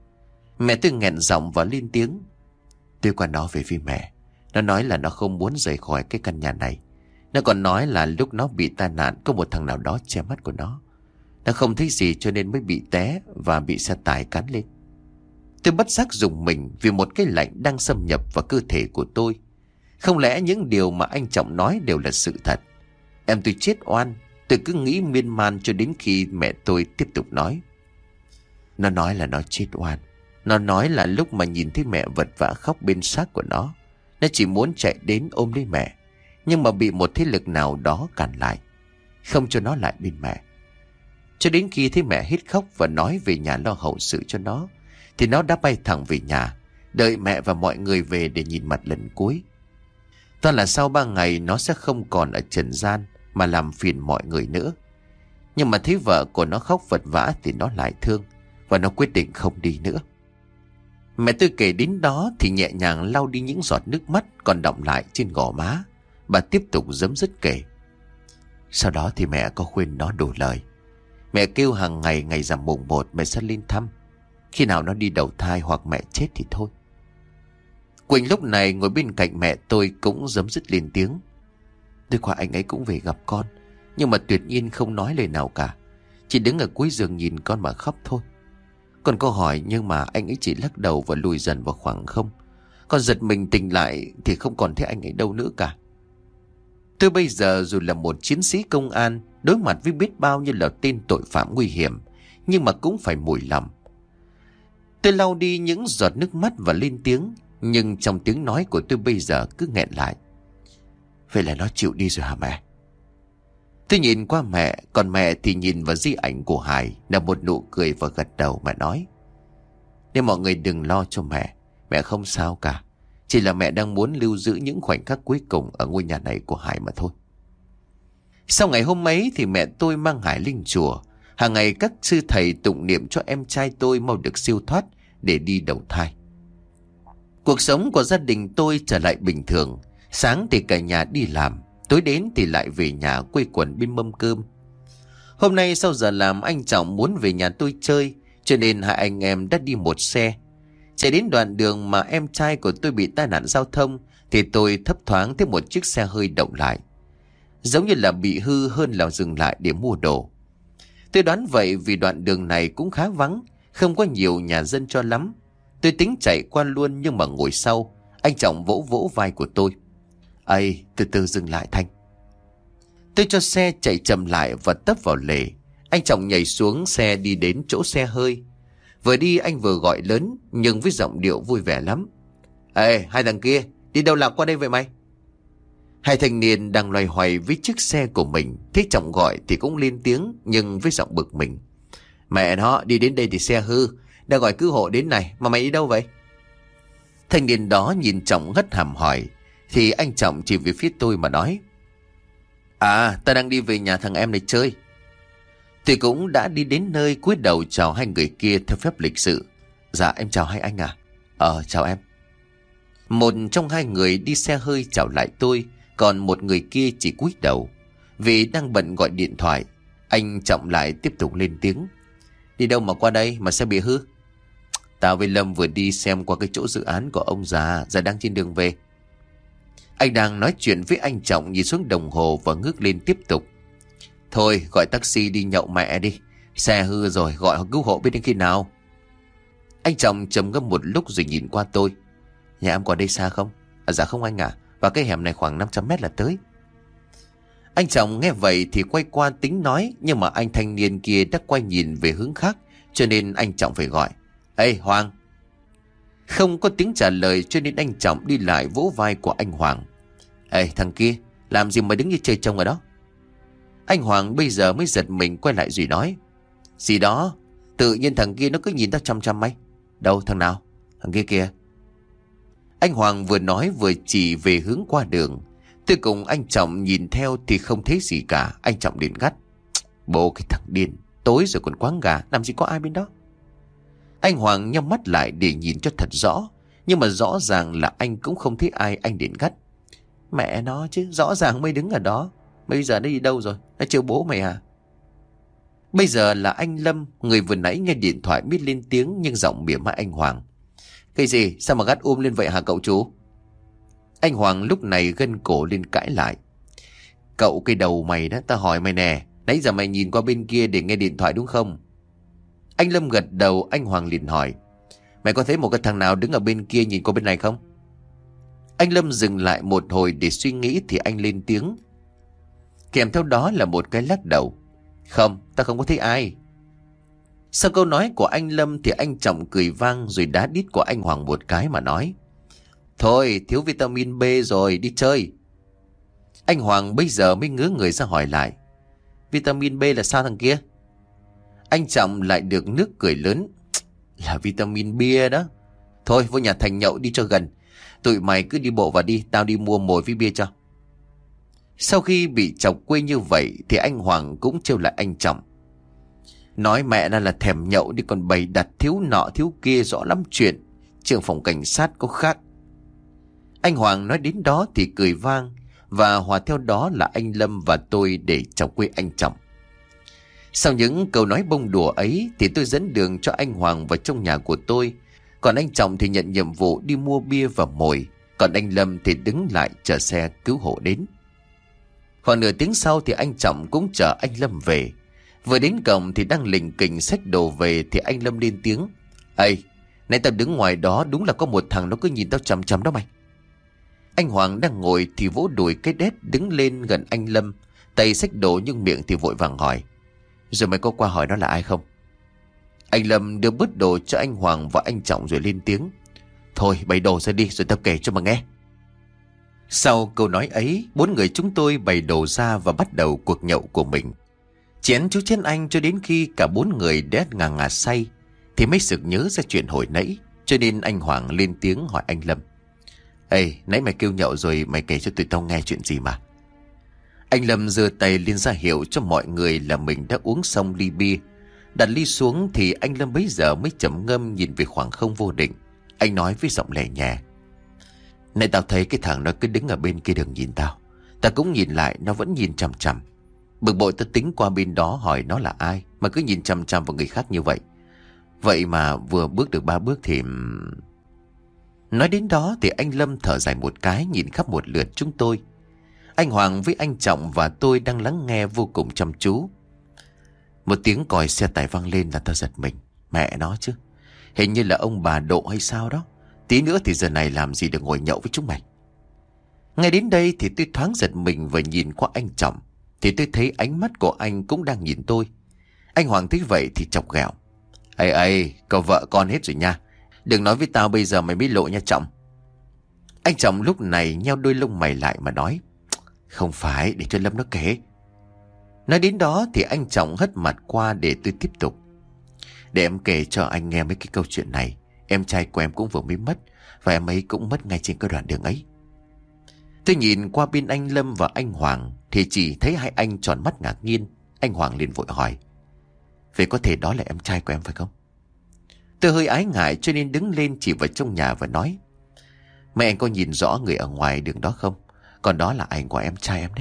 Mẹ tôi nghẹn giọng và lên tiếng: Tôi qua nó về với mẹ. Nó nói là nó không muốn rời khỏi cái căn nhà này. Nó còn nói là lúc nó bị tai nạn có một thằng nào đó che mắt của nó. Nó không thấy gì cho nên mới bị té và bị xe tải cán lên. Tôi bất giác rùng mình vì một cái lạnh đang xâm nhập vào cơ thể của tôi. Không lẽ những điều mà anh Trọng nói đều là sự thật? Em tôi chết oan. Tôi cứ nghĩ miên man cho đến khi mẹ tôi tiếp tục nói: Nó nói là nó chết oan. Nó nói là lúc mà nhìn thấy mẹ vật vã khóc bên xác của nó, nó chỉ muốn chạy đến ôm lấy mẹ, nhưng mà bị một thế lực nào đó cản lại, không cho nó lại bên mẹ. Cho đến khi thấy mẹ hít khóc và nói về nhà lo hậu sự cho nó, thì nó đã bay thẳng về nhà, đợi mẹ và mọi người về để nhìn mặt lần cuối. Toàn là sau ba ngày nó sẽ không còn ở trần gian mà làm phiền mọi người nữa. Nhưng mà thấy vợ của nó khóc vật vã thì nó lại thương, và nó quyết định không đi nữa. Mẹ tôi kể đến đó thì nhẹ nhàng lau đi những giọt nước mắt còn đọng lại trên gò má. Bà tiếp tục giấm dứt kể: Sau đó thì mẹ có khuyên nó đủ lời. Mẹ kêu hàng ngày ngày rằm mùng một mẹ sẽ lên thăm. Khi nào nó đi đầu thai hoặc mẹ chết thì thôi. Quỳnh lúc này ngồi bên cạnh mẹ tôi cũng giấm dứt lên tiếng: Tôi qua anh ấy cũng về gặp con, nhưng mà tuyệt nhiên không nói lời nào cả. Chỉ đứng ở cuối giường nhìn con mà khóc thôi. Con có hỏi nhưng mà anh ấy chỉ lắc đầu và lùi dần vào khoảng không. Con giật mình tỉnh lại thì không còn thấy anh ấy đâu nữa cả. Tôi bây giờ dù là một chiến sĩ công an, đối mặt với biết bao nhiêu là tên tội phạm nguy hiểm, nhưng mà cũng phải mùi lòng. Tôi lau đi những giọt nước mắt và lên tiếng, nhưng trong tiếng nói của tôi bây giờ cứ nghẹn lại: Vậy là nó chịu đi rồi hả mẹ? Tôi nhìn qua mẹ, còn mẹ thì nhìn vào di ảnh của Hải, là một nụ cười và gật đầu. Mẹ nói: Nên mọi người đừng lo cho mẹ, mẹ không sao cả. Chỉ là mẹ đang muốn lưu giữ những khoảnh khắc cuối cùng ở ngôi nhà này của Hải mà thôi. Sau ngày hôm ấy thì mẹ tôi mang Hải lên chùa. Hàng ngày các sư thầy tụng niệm cho em trai tôi mau được siêu thoát để đi đầu thai. Cuộc sống của gia đình tôi trở lại bình thường. Sáng thì cả nhà đi làm, tối đến thì lại về nhà quây quần bên mâm cơm. Hôm nay sau giờ làm anh Trọng muốn về nhà tôi chơi, cho nên hai anh em đã đi một xe. Chạy đến đoạn đường mà em trai của tôi bị tai nạn giao thông thì tôi thấp thoáng thấy một chiếc xe hơi động lại, giống như là bị hư hơn là dừng lại để mua đồ. Tôi đoán vậy vì đoạn đường này cũng khá vắng, không có nhiều nhà dân cho lắm. Tôi tính chạy qua luôn nhưng mà ngồi sau, anh Trọng vỗ vỗ vai của tôi. Ây, từ từ dừng lại Thanh. Tôi cho xe chạy chậm lại và tấp vào lề. Anh Trọng nhảy xuống xe đi đến chỗ xe hơi. Vừa đi anh vừa gọi lớn nhưng với giọng điệu vui vẻ lắm. Ê, hai thằng kia, đi đâu lạc qua đây vậy mày? Hai thanh niên đang loay hoay với chiếc xe của mình, thấy Trọng gọi thì cũng lên tiếng nhưng với giọng bực mình. Mẹ nó, đi đến đây thì xe hư, đã gọi cứu hộ đến này, mà mày đi đâu vậy? Thanh niên đó nhìn Trọng hất hàm hỏi, thì anh Trọng chỉ về phía tôi mà nói. À, ta đang đi về nhà thằng em này chơi. Tôi cũng đã đi đến nơi, cúi đầu chào hai người kia theo phép lịch sự. Dạ em chào hai anh à? Ờ chào em. Một trong hai người đi xe hơi chào lại tôi, còn một người kia chỉ cúi đầu. Vì đang bận gọi điện thoại, anh Trọng lại tiếp tục lên tiếng. Đi đâu mà qua đây mà xe bị hư? Tao với Lâm vừa đi xem qua cái chỗ dự án của ông già, giờ đang trên đường về. Anh đang nói chuyện với anh Trọng, nhìn xuống đồng hồ và ngước lên tiếp tục. Thôi gọi taxi đi nhậu mẹ đi, xe hư rồi, gọi cứu hộ biết đến khi nào. Anh Trọng trầm ngâm một lúc rồi nhìn qua tôi. Nhà em qua đây xa không? À, dạ không anh à, và cái hẻm này khoảng năm trăm mét là tới. Anh Trọng nghe vậy thì quay qua tính nói, nhưng mà anh thanh niên kia đã quay nhìn về hướng khác, cho nên anh Trọng phải gọi. Ê Hoàng. Không có tiếng trả lời cho nên anh Trọng đi lại vỗ vai của anh Hoàng. Ê thằng kia, làm gì mà đứng như chơi trông ở đó? Anh Hoàng bây giờ mới giật mình quay lại rồi nói. Gì đó, tự nhiên thằng kia nó cứ nhìn tao chăm chăm mày. Đâu thằng nào? Thằng kia kìa. Anh Hoàng vừa nói vừa chỉ về hướng qua đường. Tôi cùng anh Trọng nhìn theo thì không thấy gì cả. Anh Trọng liền gắt. Bố cái thằng điên, tối rồi còn quáng gà, làm gì có ai bên đó. Anh Hoàng nhắm mắt lại để nhìn cho thật rõ, nhưng mà rõ ràng là anh cũng không thấy ai. Anh liền gắt. Mẹ nó chứ, rõ ràng mới đứng ở đó. Bây giờ nó đi đâu rồi? Nó trêu bố mày à? Bây giờ là anh Lâm, người vừa nãy nghe điện thoại biết lên tiếng nhưng giọng mỉa mai anh Hoàng. Cái gì? Sao mà gắt um lên vậy hả cậu chú? Anh Hoàng lúc này gân cổ lên cãi lại. Cậu cái đầu mày đó, ta hỏi mày nè, nãy giờ mày nhìn qua bên kia để nghe điện thoại đúng không? Anh Lâm gật đầu. Anh Hoàng liền hỏi. Mày có thấy một cái thằng nào đứng ở bên kia nhìn qua bên này không? Anh Lâm dừng lại một hồi để suy nghĩ thì anh lên tiếng. Kèm theo đó là một cái lắc đầu. Không, ta không có thấy ai. Sau câu nói của anh Lâm thì anh Trọng cười vang rồi đá đít của anh Hoàng một cái mà nói. Thôi thiếu vitamin B rồi, đi chơi. Anh Hoàng bây giờ mới ngứa người ra hỏi lại. Vitamin B là sao thằng kia? Anh Trọng lại được nước cười lớn. Là vitamin bia đó. Thôi vô nhà Thành nhậu đi cho gần. Tụi mày cứ đi bộ vào đi, tao đi mua mồi với bia cho. Sau khi bị chọc quê như vậy thì anh Hoàng cũng trêu lại anh Trọng. Nói mẹ nó là thèm nhậu đi còn bày đặt thiếu nọ thiếu kia, rõ lắm chuyện. Trưởng phòng cảnh sát có khác. Anh Hoàng nói đến đó thì cười vang, và hòa theo đó là anh Lâm và tôi để chọc quê anh Trọng. Sau những câu nói bông đùa ấy thì tôi dẫn đường cho anh Hoàng vào trong nhà của tôi. Còn anh Trọng thì nhận nhiệm vụ đi mua bia và mồi. Còn anh Lâm thì đứng lại chờ xe cứu hộ đến. Khoảng nửa tiếng sau thì anh Trọng cũng chở anh Lâm về. Vừa đến cổng thì đang lình kình xách đồ về thì anh Lâm lên tiếng. Ây, nãy tao đứng ngoài đó đúng là có một thằng nó cứ nhìn tao chằm chằm đó mày. Anh Hoàng đang ngồi thì vỗ đùi cái đét đứng lên gần anh Lâm. Tay xách đồ nhưng miệng thì vội vàng hỏi. Rồi mày có qua hỏi nó là ai không? Anh Lâm đưa bớt đồ cho anh Hoàng và anh Trọng rồi lên tiếng. Thôi bày đồ ra đi rồi tao kể cho mà nghe. Sau câu nói ấy, bốn người chúng tôi bày đồ ra và bắt đầu cuộc nhậu của mình. Chén chú chén anh cho đến khi cả bốn người đã ngà ngà say thì mới sực nhớ ra chuyện hồi nãy. Cho nên anh Hoàng lên tiếng hỏi anh Lâm. Ê, nãy mày kêu nhậu rồi, mày kể cho tụi tao nghe chuyện gì mà? Anh Lâm giơ tay lên ra hiệu cho mọi người là mình đã uống xong ly bia. Đặt ly xuống thì anh Lâm bấy giờ mới trầm ngâm nhìn về khoảng không vô định. Anh nói với giọng lẻ nhẹ. Này tao thấy cái thằng nó cứ đứng ở bên kia đường nhìn tao. Tao cũng nhìn lại, nó vẫn nhìn chằm chằm. Bực bội tao tính qua bên đó hỏi nó là ai mà cứ nhìn chằm chằm vào người khác như vậy. Vậy mà vừa bước được ba bước thì... Nói đến đó thì anh Lâm thở dài một cái, nhìn khắp một lượt chúng tôi. Anh Hoàng với anh Trọng và tôi đang lắng nghe vô cùng chăm chú. Một tiếng còi xe tải vang lên là ta giật mình. Mẹ nó chứ, hình như là ông bà Độ hay sao đó. Tí nữa thì giờ này làm gì được ngồi nhậu với chúng mày. Ngay đến đây thì tôi thoáng giật mình và nhìn qua anh Trọng. Thì tôi thấy ánh mắt của anh cũng đang nhìn tôi. Anh Hoàng thấy vậy thì chọc ghẹo: Ê ê, cậu vợ con hết rồi nha. Đừng nói với tao bây giờ mày mới lộ nha Trọng. Anh Trọng lúc này nheo đôi lông mày lại mà nói: Không phải, để cho Lâm nó kể. Nói đến đó thì anh Trọng hất mặt qua để tôi tiếp tục. Để em kể cho anh nghe mấy cái câu chuyện này. Em trai của em cũng vừa mới mất, và em ấy cũng mất ngay trên cái đoạn đường ấy. Tôi nhìn qua bên anh Lâm và anh Hoàng thì chỉ thấy hai anh tròn mắt ngạc nhiên. Anh Hoàng liền vội hỏi: Vậy có thể đó là em trai của em phải không? Tôi hơi ái ngại cho nên đứng lên chỉ vào trong nhà và nói: Mấy anh có nhìn rõ người ở ngoài đường đó không? Còn đó là ảnh của em trai em đấy.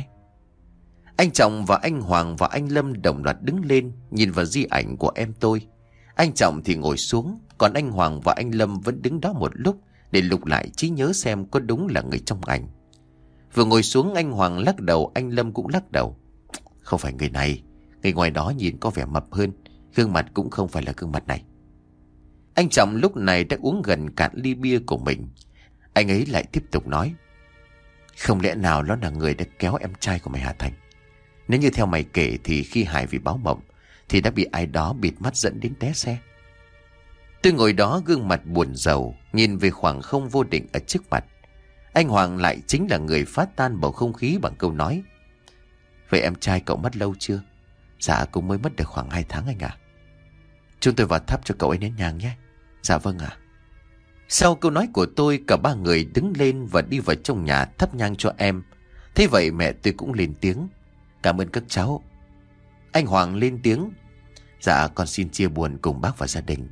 Anh Trọng và anh Hoàng và anh Lâm đồng loạt đứng lên nhìn vào di ảnh của em tôi. Anh Trọng thì ngồi xuống, còn anh Hoàng và anh Lâm vẫn đứng đó một lúc để lục lại trí nhớ xem có đúng là người trong ảnh. Vừa ngồi xuống anh Hoàng lắc đầu, anh Lâm cũng lắc đầu. Không phải người này, người ngoài đó nhìn có vẻ mập hơn, gương mặt cũng không phải là gương mặt này. Anh Trọng lúc này đã uống gần cạn ly bia của mình. Anh ấy lại tiếp tục nói: Không lẽ nào nó là người đã kéo em trai của mày Hà Thành? Nếu như theo mày kể thì khi Hải vì báo mộng thì đã bị ai đó bịt mắt dẫn đến té xe. Tôi ngồi đó gương mặt buồn rầu, nhìn về khoảng không vô định ở trước mặt. Anh Hoàng lại chính là người phá tan bầu không khí bằng câu nói: Vậy em trai cậu mất lâu chưa? Dạ cũng mới mất được khoảng hai tháng anh ạ. Chúng tôi vào thắp cho cậu ấy nén nhang nhé. Dạ vâng ạ. Sau câu nói của tôi, cả ba người đứng lên và đi vào trong nhà thắp nhang cho em. Thế vậy mẹ tôi cũng lên tiếng: Cảm ơn các cháu. Anh Hoàng lên tiếng: Dạ con xin chia buồn cùng bác và gia đình.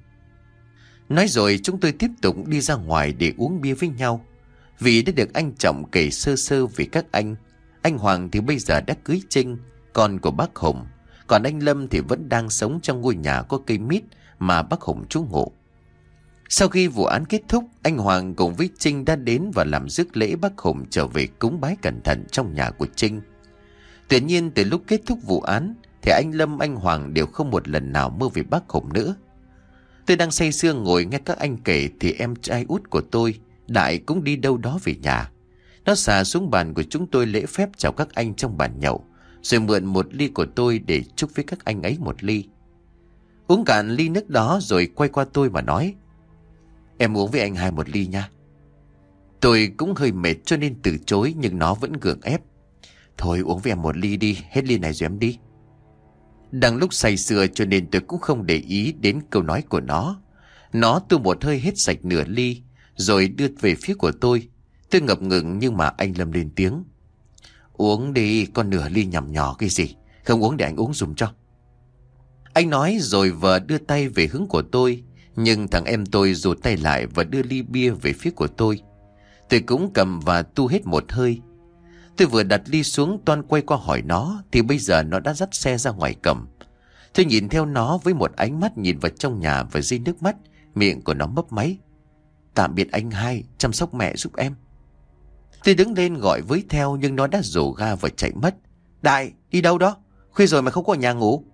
Nói rồi chúng tôi tiếp tục đi ra ngoài để uống bia với nhau. Vì đã được anh Trọng kể sơ sơ về các anh. Anh Hoàng thì bây giờ đã cưới Trinh, con của bác Hùng. Còn anh Lâm thì vẫn đang sống trong ngôi nhà có cây mít mà bác Hùng trú ngụ. Sau khi vụ án kết thúc, anh Hoàng cùng với Trinh đã đến và làm rước lễ bác Hùng trở về cúng bái cẩn thận trong nhà của Trinh. Tuy nhiên từ lúc kết thúc vụ án thì anh Lâm, anh Hoàng đều không một lần nào mơ về bác Hùng nữa. Tôi đang say sưa ngồi nghe các anh kể thì em trai út của tôi, Đại, cũng đi đâu đó về nhà. Nó xà xuống bàn của chúng tôi lễ phép chào các anh trong bàn nhậu, rồi mượn một ly của tôi để chúc với các anh ấy một ly. Uống cạn ly nước đó rồi quay qua tôi mà nói: Em uống với anh hai một ly nha. Tôi cũng hơi mệt cho nên từ chối, nhưng nó vẫn gượng ép: Thôi uống với em một ly đi, hết ly này rồi em đi. Đang lúc say sưa cho nên tôi cũng không để ý đến câu nói của nó. Nó tu một hơi hết sạch nửa ly rồi đưa về phía của tôi. Tôi ngập ngừng nhưng mà anh Lâm lên tiếng: Uống đi, con nửa ly nhằm nhỏ cái gì, không uống để anh uống dùm cho. Anh nói rồi vờ đưa tay về hướng của tôi, nhưng thằng em tôi rụt tay lại và đưa ly bia về phía của tôi. Tôi cũng cầm và tu hết một hơi. Tôi vừa đặt ly xuống toan quay qua hỏi nó thì bây giờ nó đã dắt xe ra ngoài cầm. Tôi nhìn theo nó với một ánh mắt nhìn vào trong nhà và rơi nước mắt. Miệng của nó mấp máy: Tạm biệt anh hai, chăm sóc mẹ giúp em. Tôi đứng lên gọi với theo nhưng nó đã rồ ga và chạy mất. Đại, đi đâu đó? Khuya rồi mà không có ở nhà ngủ.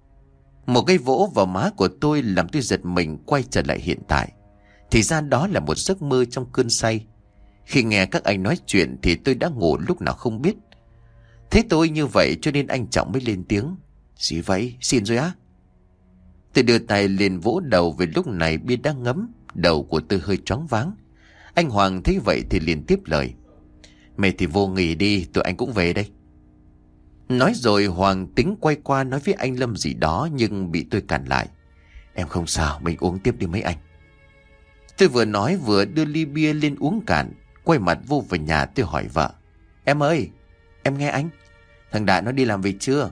Một cái vỗ vào má của tôi làm tôi giật mình quay trở lại hiện tại. Thì ra đó là một giấc mơ trong cơn say. Khi nghe các anh nói chuyện thì tôi đã ngủ lúc nào không biết. Thế tôi như vậy cho nên anh Trọng mới lên tiếng: Gì vậy, xin rồi á? Tôi đưa tay lên vỗ đầu, vì lúc này bia đã ngấm, đầu của tôi hơi choáng váng. Anh Hoàng thấy vậy thì liền tiếp lời: Mày thì vô nghỉ đi, tụi anh cũng về đây. Nói rồi Hoàng tính quay qua nói với anh Lâm gì đó nhưng bị tôi cản lại: Em không sao, mình uống tiếp đi mấy anh. Tôi vừa nói vừa đưa ly bia lên uống cạn. Quay mặt vô vào nhà tôi hỏi vợ: Em ơi, em nghe anh, thằng Đại nó đi làm về chưa?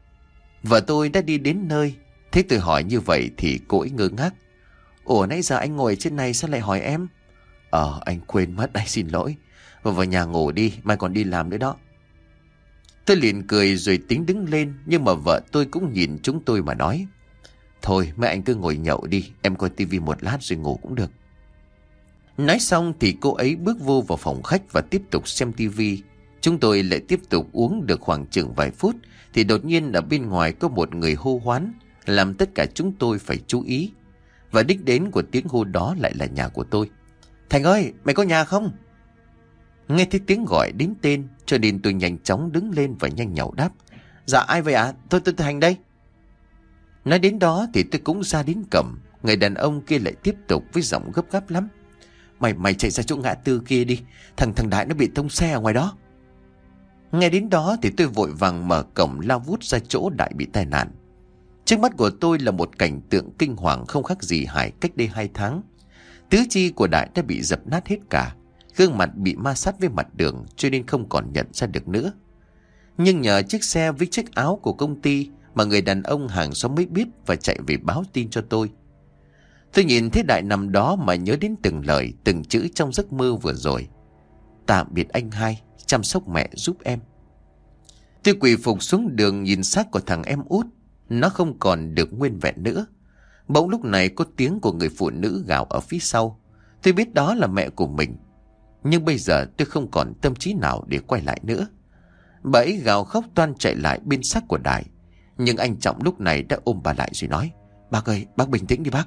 Vợ tôi đã đi đến nơi. Thế tôi hỏi như vậy thì cô ấy ngơ ngác: Ủa nãy giờ anh ngồi trên này sao lại hỏi em? Ờ anh quên mất, anh xin lỗi. Vào vào nhà ngủ đi, mai còn đi làm nữa đó. Tôi liền cười rồi tính đứng lên, nhưng mà vợ tôi cũng nhìn chúng tôi mà nói: Thôi mấy anh cứ ngồi nhậu đi, em coi tivi một lát rồi ngủ cũng được. Nói xong thì cô ấy bước vô vào phòng khách và tiếp tục xem tivi. Chúng tôi lại tiếp tục uống được khoảng chừng vài phút thì đột nhiên ở bên ngoài có một người hô hoán, làm tất cả chúng tôi phải chú ý. Và đích đến của tiếng hô đó lại là nhà của tôi. Thành ơi, mày có nhà không? Nghe thấy tiếng gọi đến tên cho nên tôi nhanh chóng đứng lên và nhanh nhảu đáp. Dạ ai vậy ạ? À? Tôi tôi Thành đây. Nói đến đó thì tôi cũng ra đến cổng. Người đàn ông kia lại tiếp tục với giọng gấp gáp lắm. Mày mày chạy ra chỗ ngã tư kia đi. Thằng thằng Đại nó bị tông xe ở ngoài đó. Nghe đến đó thì tôi vội vàng mở cổng lao vút ra chỗ Đại bị tai nạn. Trước mắt của tôi là một cảnh tượng kinh hoàng không khác gì Hải cách đây hai tháng. Tứ chi của Đại đã bị dập nát hết cả. Gương mặt bị ma sát với mặt đường cho nên không còn nhận ra được nữa. Nhưng nhờ chiếc xe với chiếc áo của công ty mà người đàn ông hàng xóm mới biết và chạy về báo tin cho tôi. Tôi nhìn thấy Đại nằm đó mà nhớ đến từng lời, từng chữ trong giấc mơ vừa rồi. Tạm biệt anh hai, chăm sóc mẹ giúp em. Tôi quỳ phục xuống đường nhìn xác của thằng em út. Nó không còn được nguyên vẹn nữa. Bỗng lúc này có tiếng của người phụ nữ gào ở phía sau. Tôi biết đó là mẹ của mình. Nhưng bây giờ tôi không còn tâm trí nào để quay lại nữa. Bà ấy gào khóc toan chạy lại bên xác của Đại. Nhưng anh Trọng lúc này đã ôm bà lại rồi nói. Bác ơi, bác bình tĩnh đi bác.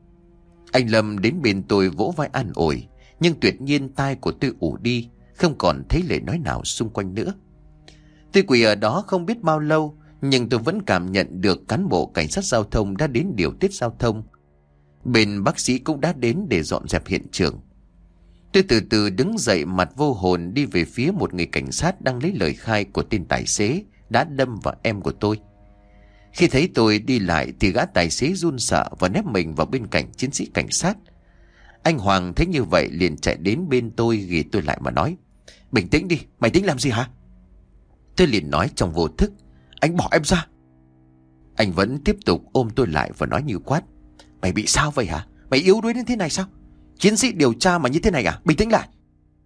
Anh Lâm đến bên tôi vỗ vai an ủi. Nhưng tuyệt nhiên tai của tôi ù đi, không còn thấy lời nói nào xung quanh nữa. Tôi quỳ ở đó không biết bao lâu, nhưng tôi vẫn cảm nhận được cán bộ cảnh sát giao thông đã đến điều tiết giao thông. Bên bác sĩ cũng đã đến để dọn dẹp hiện trường. Tôi từ từ đứng dậy mặt vô hồn đi về phía một người cảnh sát đang lấy lời khai của tên tài xế đã đâm vào em của tôi. Khi thấy tôi đi lại thì gã tài xế run sợ và nép mình vào bên cạnh chiến sĩ cảnh sát. Anh Hoàng thấy như vậy liền chạy đến bên tôi ghi tôi lại mà nói. Bình tĩnh đi, mày tính làm gì hả? Tôi liền nói trong vô thức. Anh bỏ em ra. Anh vẫn tiếp tục ôm tôi lại và nói như quát. Mày bị sao vậy hả? Mày yếu đuối đến thế này sao? Chiến sĩ điều tra mà như thế này à? Bình tĩnh lại.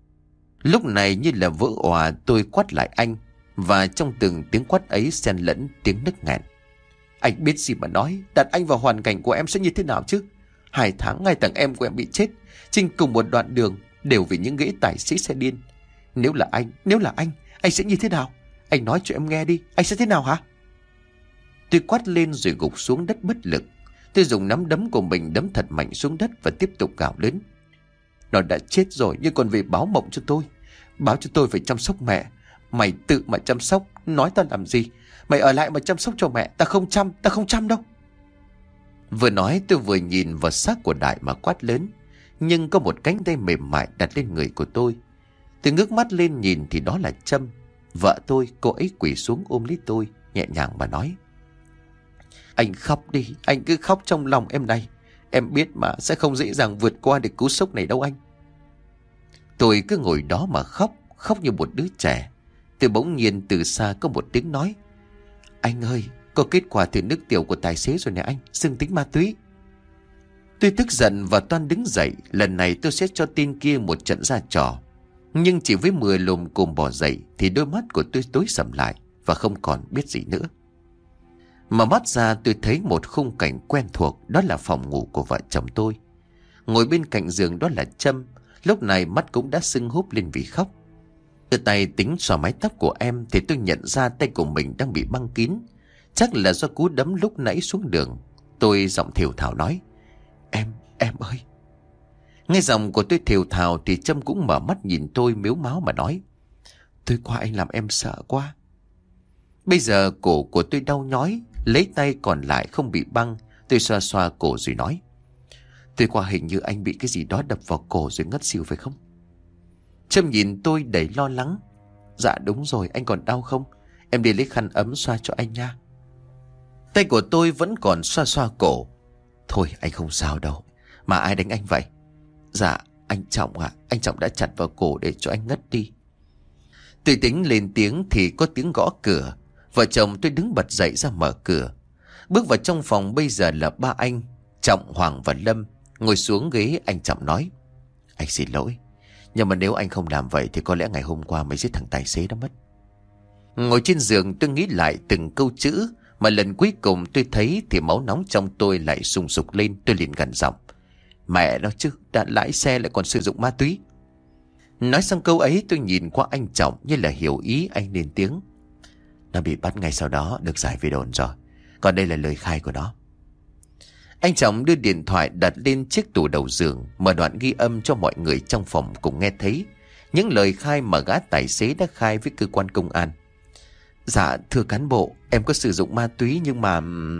Lúc này như là vỡ òa tôi quát lại anh. Và trong từng tiếng quát ấy xen lẫn tiếng nức nghẹn. Anh biết gì mà nói. Đặt anh vào hoàn cảnh của em sẽ như thế nào chứ? Hai tháng ngay thằng em của em bị chết trên cùng một đoạn đường, đều vì những ghế tài xế xe điên. Nếu là anh, nếu là anh, anh sẽ như thế nào? Anh nói cho em nghe đi, anh sẽ thế nào hả? Tôi quát lên rồi gục xuống đất bất lực. Tôi dùng nắm đấm của mình đấm thật mạnh xuống đất và tiếp tục gào lớn. Nó đã chết rồi nhưng còn về báo mộng cho tôi. Báo cho tôi phải chăm sóc mẹ. Mày tự mà chăm sóc, nói tao làm gì? Mày ở lại mà chăm sóc cho mẹ. Ta không chăm, ta không chăm đâu. Vừa nói tôi vừa nhìn vào xác của Đại mà quát lớn. Nhưng có một cánh tay mềm mại đặt lên người của tôi. Tôi ngước mắt lên nhìn thì đó là Trâm. Vợ tôi, cô ấy quỳ xuống ôm lấy tôi, nhẹ nhàng mà nói. Anh khóc đi, anh cứ khóc trong lòng em này. Em biết mà sẽ không dễ dàng vượt qua được cú sốc này đâu anh. Tôi cứ ngồi đó mà khóc, khóc như một đứa trẻ. Tôi bỗng nhiên từ xa có một tiếng nói. Anh ơi, có kết quả thử nước tiểu của tài xế rồi nè anh, dương tính ma túy. Tôi tức giận và toan đứng dậy. Lần này tôi sẽ cho tên kia một trận ra trò. Nhưng chỉ với mười lùm cùng bỏ dậy thì đôi mắt của tôi tối sầm lại và không còn biết gì nữa. Mà mắt ra tôi thấy một khung cảnh quen thuộc, đó là phòng ngủ của vợ chồng tôi. Ngồi bên cạnh giường đó là Trâm, lúc này mắt cũng đã sưng húp lên vì khóc. Từ tay tính xòa mái tóc của em thì tôi nhận ra tay của mình đang bị băng kín. Chắc là do cú đấm lúc nãy xuống đường. Tôi giọng thều thào nói. Em, em ơi. Nghe giọng của tôi thều thào thì Trâm cũng mở mắt nhìn tôi mếu máo mà nói. Tối qua anh làm em sợ quá. Bây giờ cổ của tôi đau nhói, lấy tay còn lại không bị băng. Tôi xoa xoa cổ rồi nói. Tối qua hình như anh bị cái gì đó đập vào cổ rồi ngất xỉu phải không? Trâm nhìn tôi đầy lo lắng. Dạ đúng rồi, anh còn đau không? Em đi lấy khăn ấm xoa cho anh nha. Tay của tôi vẫn còn xoa xoa cổ. Thôi anh không sao đâu. Mà ai đánh anh vậy? Dạ anh Trọng ạ. À, anh Trọng đã chặt vào cổ để cho anh ngất đi. Tôi tính lên tiếng thì có tiếng gõ cửa. Vợ chồng tôi đứng bật dậy ra mở cửa. Bước vào trong phòng bây giờ là ba anh Trọng, Hoàng và Lâm. Ngồi xuống ghế anh Trọng nói. Anh xin lỗi, nhưng mà nếu anh không làm vậy thì có lẽ ngày hôm qua mới giết thằng tài xế đó mất. Ngồi trên giường tôi nghĩ lại từng câu chữ Mà lần cuối cùng tôi thấy thì máu nóng trong tôi lại sùng sục lên. Tôi liền gằn giọng: Mẹ nó chứ, đã lái xe lại còn sử dụng ma túy. Nói xong câu ấy tôi nhìn qua anh Trọng như là hiểu ý. Anh lên tiếng: Nó bị bắt ngay sau đó, được giải về đồn rồi. Còn đây là lời khai của nó. Anh Trọng đưa điện thoại đặt lên chiếc tủ đầu giường, mở đoạn ghi âm cho mọi người trong phòng cùng nghe thấy những lời khai mà gã tài xế đã khai với cơ quan công an. Dạ thưa cán bộ, em có sử dụng ma túy nhưng mà...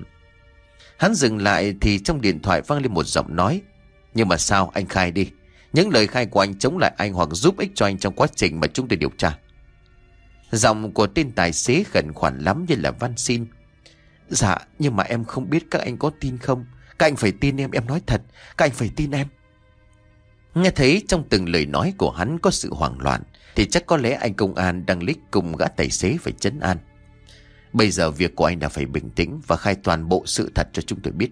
Hắn dừng lại thì trong điện thoại vang lên một giọng nói: Nhưng mà sao, anh khai đi. Những lời khai của anh chống lại anh hoặc giúp ích cho anh trong quá trình mà chúng tôi điều tra. Giọng của tên tài xế khẩn khoản lắm như là van xin: Dạ nhưng mà em không biết các anh có tin không. Các anh phải tin em, em nói thật. Các anh phải tin em. Nghe thấy trong từng lời nói của hắn có sự hoảng loạn thì chắc có lẽ anh công an đang lích cùng gã tài xế phải trấn an. Bây giờ việc của anh là phải bình tĩnh và khai toàn bộ sự thật cho chúng tôi biết.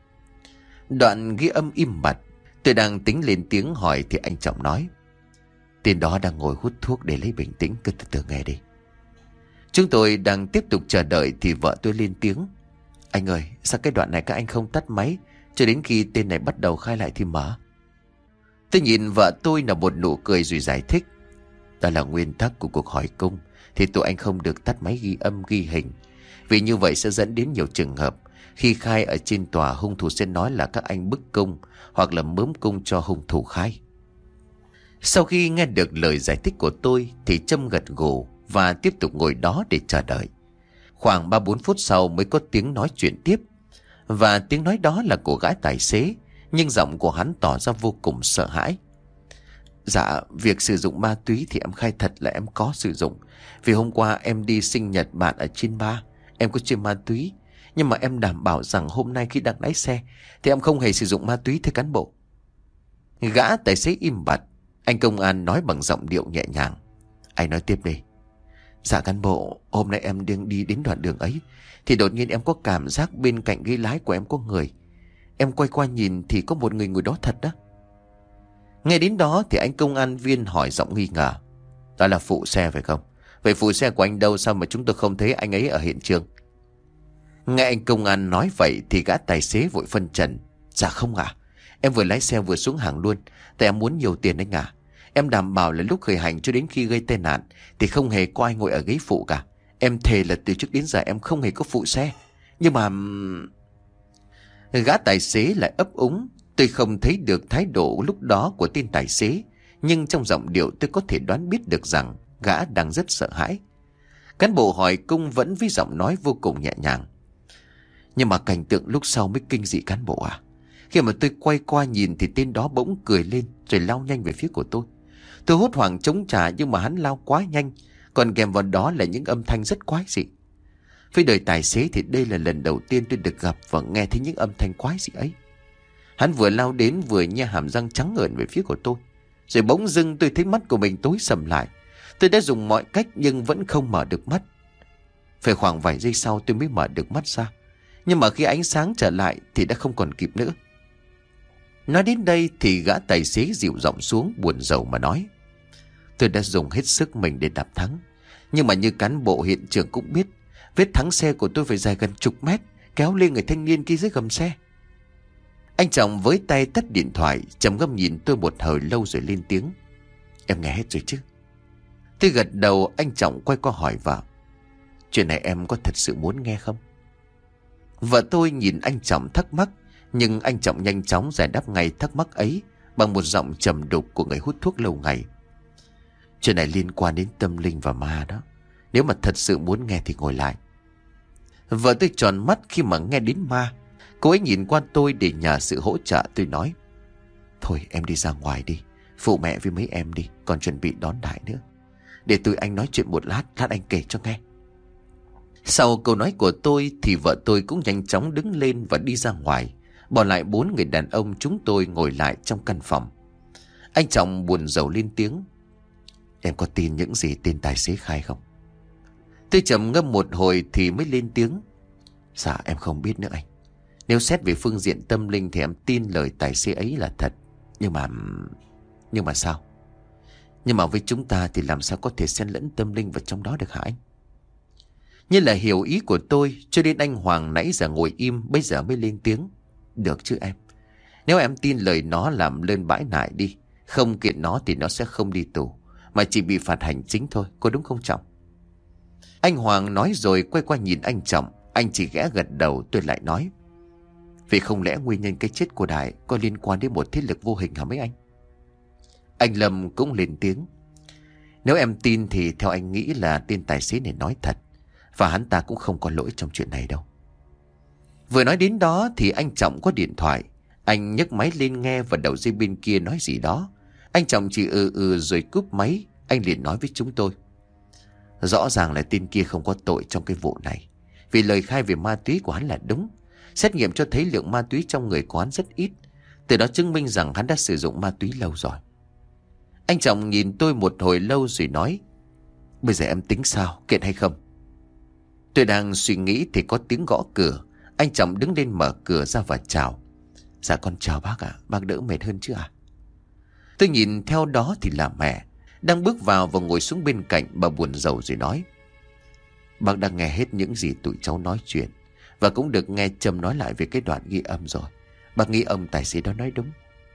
Đoạn ghi âm im bặt. Tôi đang tính lên tiếng hỏi thì anh Trọng nói: Tên đó đang ngồi hút thuốc, để lấy bình tĩnh, cứ từ từ nghe đi. Chúng tôi đang tiếp tục chờ đợi thì vợ tôi lên tiếng: Anh ơi, sao cái đoạn này các anh không tắt máy cho đến khi tên này bắt đầu khai lại thì mở? Tôi nhìn vợ tôi là một nụ cười rồi giải thích: Đó là nguyên tắc của cuộc hỏi cung, thì tụi anh không được tắt máy ghi âm ghi hình. Vì như vậy sẽ dẫn đến nhiều trường hợp khi khai ở trên tòa, hung thủ sẽ nói là các anh bức cung hoặc là mớm cung cho hung thủ khai. Sau khi nghe được lời giải thích của tôi thì Trâm gật gù và tiếp tục ngồi đó để chờ đợi. Khoảng ba bốn phút sau mới có tiếng nói chuyện tiếp. Và tiếng nói đó là của gã tài xế, nhưng giọng của hắn tỏ ra vô cùng sợ hãi. Dạ, việc sử dụng ma túy thì em khai thật là em có sử dụng. Vì hôm qua em đi sinh nhật bạn ở trên bar, em có chơi ma túy. Nhưng mà em đảm bảo rằng hôm nay khi đang lái xe thì em không hề sử dụng ma túy, thưa cán bộ. Gã tài xế im bặt. Anh công an nói bằng giọng điệu nhẹ nhàng: Anh nói tiếp đi. Dạ cán bộ, hôm nay em đang đi đến đoạn đường ấy thì đột nhiên em có cảm giác bên cạnh ghế lái của em có người. Em quay qua nhìn thì có một người ngồi đó thật đó. Nghe đến đó thì anh công an viên hỏi giọng nghi ngờ: Đó là phụ xe phải không? Vậy phụ xe của anh đâu, sao mà chúng tôi không thấy anh ấy ở hiện trường? Nghe anh công an nói vậy thì gã tài xế vội phân trần: Dạ không ạ, em vừa lái xe vừa xuống hàng luôn. Tại em muốn nhiều tiền anh ạ. Em đảm bảo là lúc khởi hành cho đến khi gây tai nạn thì không hề có ai ngồi ở ghế phụ cả. Em thề là từ trước đến giờ em không hề có phụ xe. Nhưng mà... Gã tài xế lại ấp úng. Tôi không thấy được thái độ lúc đó của tên tài xế, nhưng trong giọng điệu tôi có thể đoán biết được rằng gã đang rất sợ hãi. Cán bộ hỏi cung vẫn với giọng nói vô cùng nhẹ nhàng: Nhưng mà cảnh tượng lúc sau mới kinh dị cán bộ à. Khi mà tôi quay qua nhìn thì tên đó bỗng cười lên rồi lao nhanh về phía của tôi. Tôi hốt hoảng chống trả nhưng mà hắn lao quá nhanh, còn kèm vào đó là những âm thanh rất quái dị. Với đời tài xế thì đây là lần đầu tiên tôi được gặp và nghe thấy những âm thanh quái dị ấy. Hắn vừa lao đến vừa nhe hàm răng trắng ngợn về phía của tôi. Rồi bỗng dưng tôi thấy mắt của mình tối sầm lại. Tôi đã dùng mọi cách nhưng vẫn không mở được mắt. Phải khoảng vài giây sau tôi mới mở được mắt ra. Nhưng mà khi ánh sáng trở lại thì đã không còn kịp nữa. Nói đến đây thì gã tài xế dịu giọng xuống buồn rầu mà nói: Tôi đã dùng hết sức mình để đạp thắng. Nhưng mà như cán bộ hiện trường cũng biết, vết thắng xe của tôi phải dài gần chục mét, kéo lên người thanh niên kia dưới gầm xe. Anh Trọng với tay tắt điện thoại, trầm ngâm nhìn tôi một hồi lâu rồi lên tiếng: Em nghe hết rồi chứ? Tôi gật đầu. Anh Trọng quay qua hỏi vợ: Chuyện này em có thật sự muốn nghe không? Vợ tôi nhìn anh Trọng thắc mắc, nhưng anh Trọng nhanh chóng giải đáp ngay thắc mắc ấy bằng một giọng trầm đục của người hút thuốc lâu ngày: Chuyện này liên quan đến tâm linh và ma đó. Nếu mà thật sự muốn nghe thì ngồi lại. Vợ tôi tròn mắt khi mà nghe đến ma. Cô ấy nhìn qua tôi để nhờ sự hỗ trợ. Tôi nói: Thôi em đi ra ngoài đi, phụ mẹ với mấy em đi, còn chuẩn bị đón Đại nữa. Để tụi anh nói chuyện một lát, lát anh kể cho nghe. Sau câu nói của tôi thì vợ tôi cũng nhanh chóng đứng lên và đi ra ngoài, bỏ lại bốn người đàn ông chúng tôi ngồi lại trong căn phòng. Anh Trọng buồn rầu lên tiếng: Em có tin những gì tên tài xế khai không? Tôi trầm ngâm một hồi thì mới lên tiếng: Dạ em không biết nữa anh. Nếu xét về phương diện tâm linh thì em tin lời tài xế ấy là thật. Nhưng mà... Nhưng mà sao? Nhưng mà với chúng ta thì làm sao có thể xen lẫn tâm linh vào trong đó được hả anh? Như là hiểu ý của tôi, cho nên anh Hoàng nãy giờ ngồi im, bây giờ mới lên tiếng. Được chứ em. Nếu em tin lời nó làm lên bãi nại đi. Không kiện nó thì nó sẽ không đi tù, mà chỉ bị phạt hành chính thôi, có đúng không Trọng? Anh Hoàng nói rồi quay qua nhìn anh Trọng. Anh chỉ ghé gật đầu. Tôi lại nói, vì không lẽ nguyên nhân cái chết của Đại có liên quan đến một thế lực vô hình hả mấy anh? Anh Lâm cũng lên tiếng. Nếu em tin thì theo anh nghĩ là tên tài xế này nói thật, và hắn ta cũng không có lỗi trong chuyện này đâu. Vừa nói đến đó thì anh Trọng có điện thoại. Anh nhấc máy lên nghe và đầu dây bên kia nói gì đó. Anh Trọng chỉ ừ ừ rồi cúp máy. Anh liền nói với chúng tôi, rõ ràng là tên kia không có tội trong cái vụ này, vì lời khai về ma túy của hắn là đúng. Xét nghiệm cho thấy lượng ma túy trong người của hắn rất ít, từ đó chứng minh rằng hắn đã sử dụng ma túy lâu rồi. Anh Trọng nhìn tôi một hồi lâu rồi nói, bây giờ em tính sao, kiện hay không? Tôi đang suy nghĩ thì có tiếng gõ cửa. Anh Trọng đứng lên mở cửa ra và chào. Dạ con chào bác ạ, bác đỡ mệt hơn chứ à? Tôi nhìn theo đó thì là mẹ đang bước vào và ngồi xuống bên cạnh. Bà buồn rầu rồi nói, bác đã nghe hết những gì tụi cháu nói chuyện, và cũng được nghe Trâm nói lại về cái đoạn ghi âm rồi. Bác nghĩ ông tài xế đó nói đúng.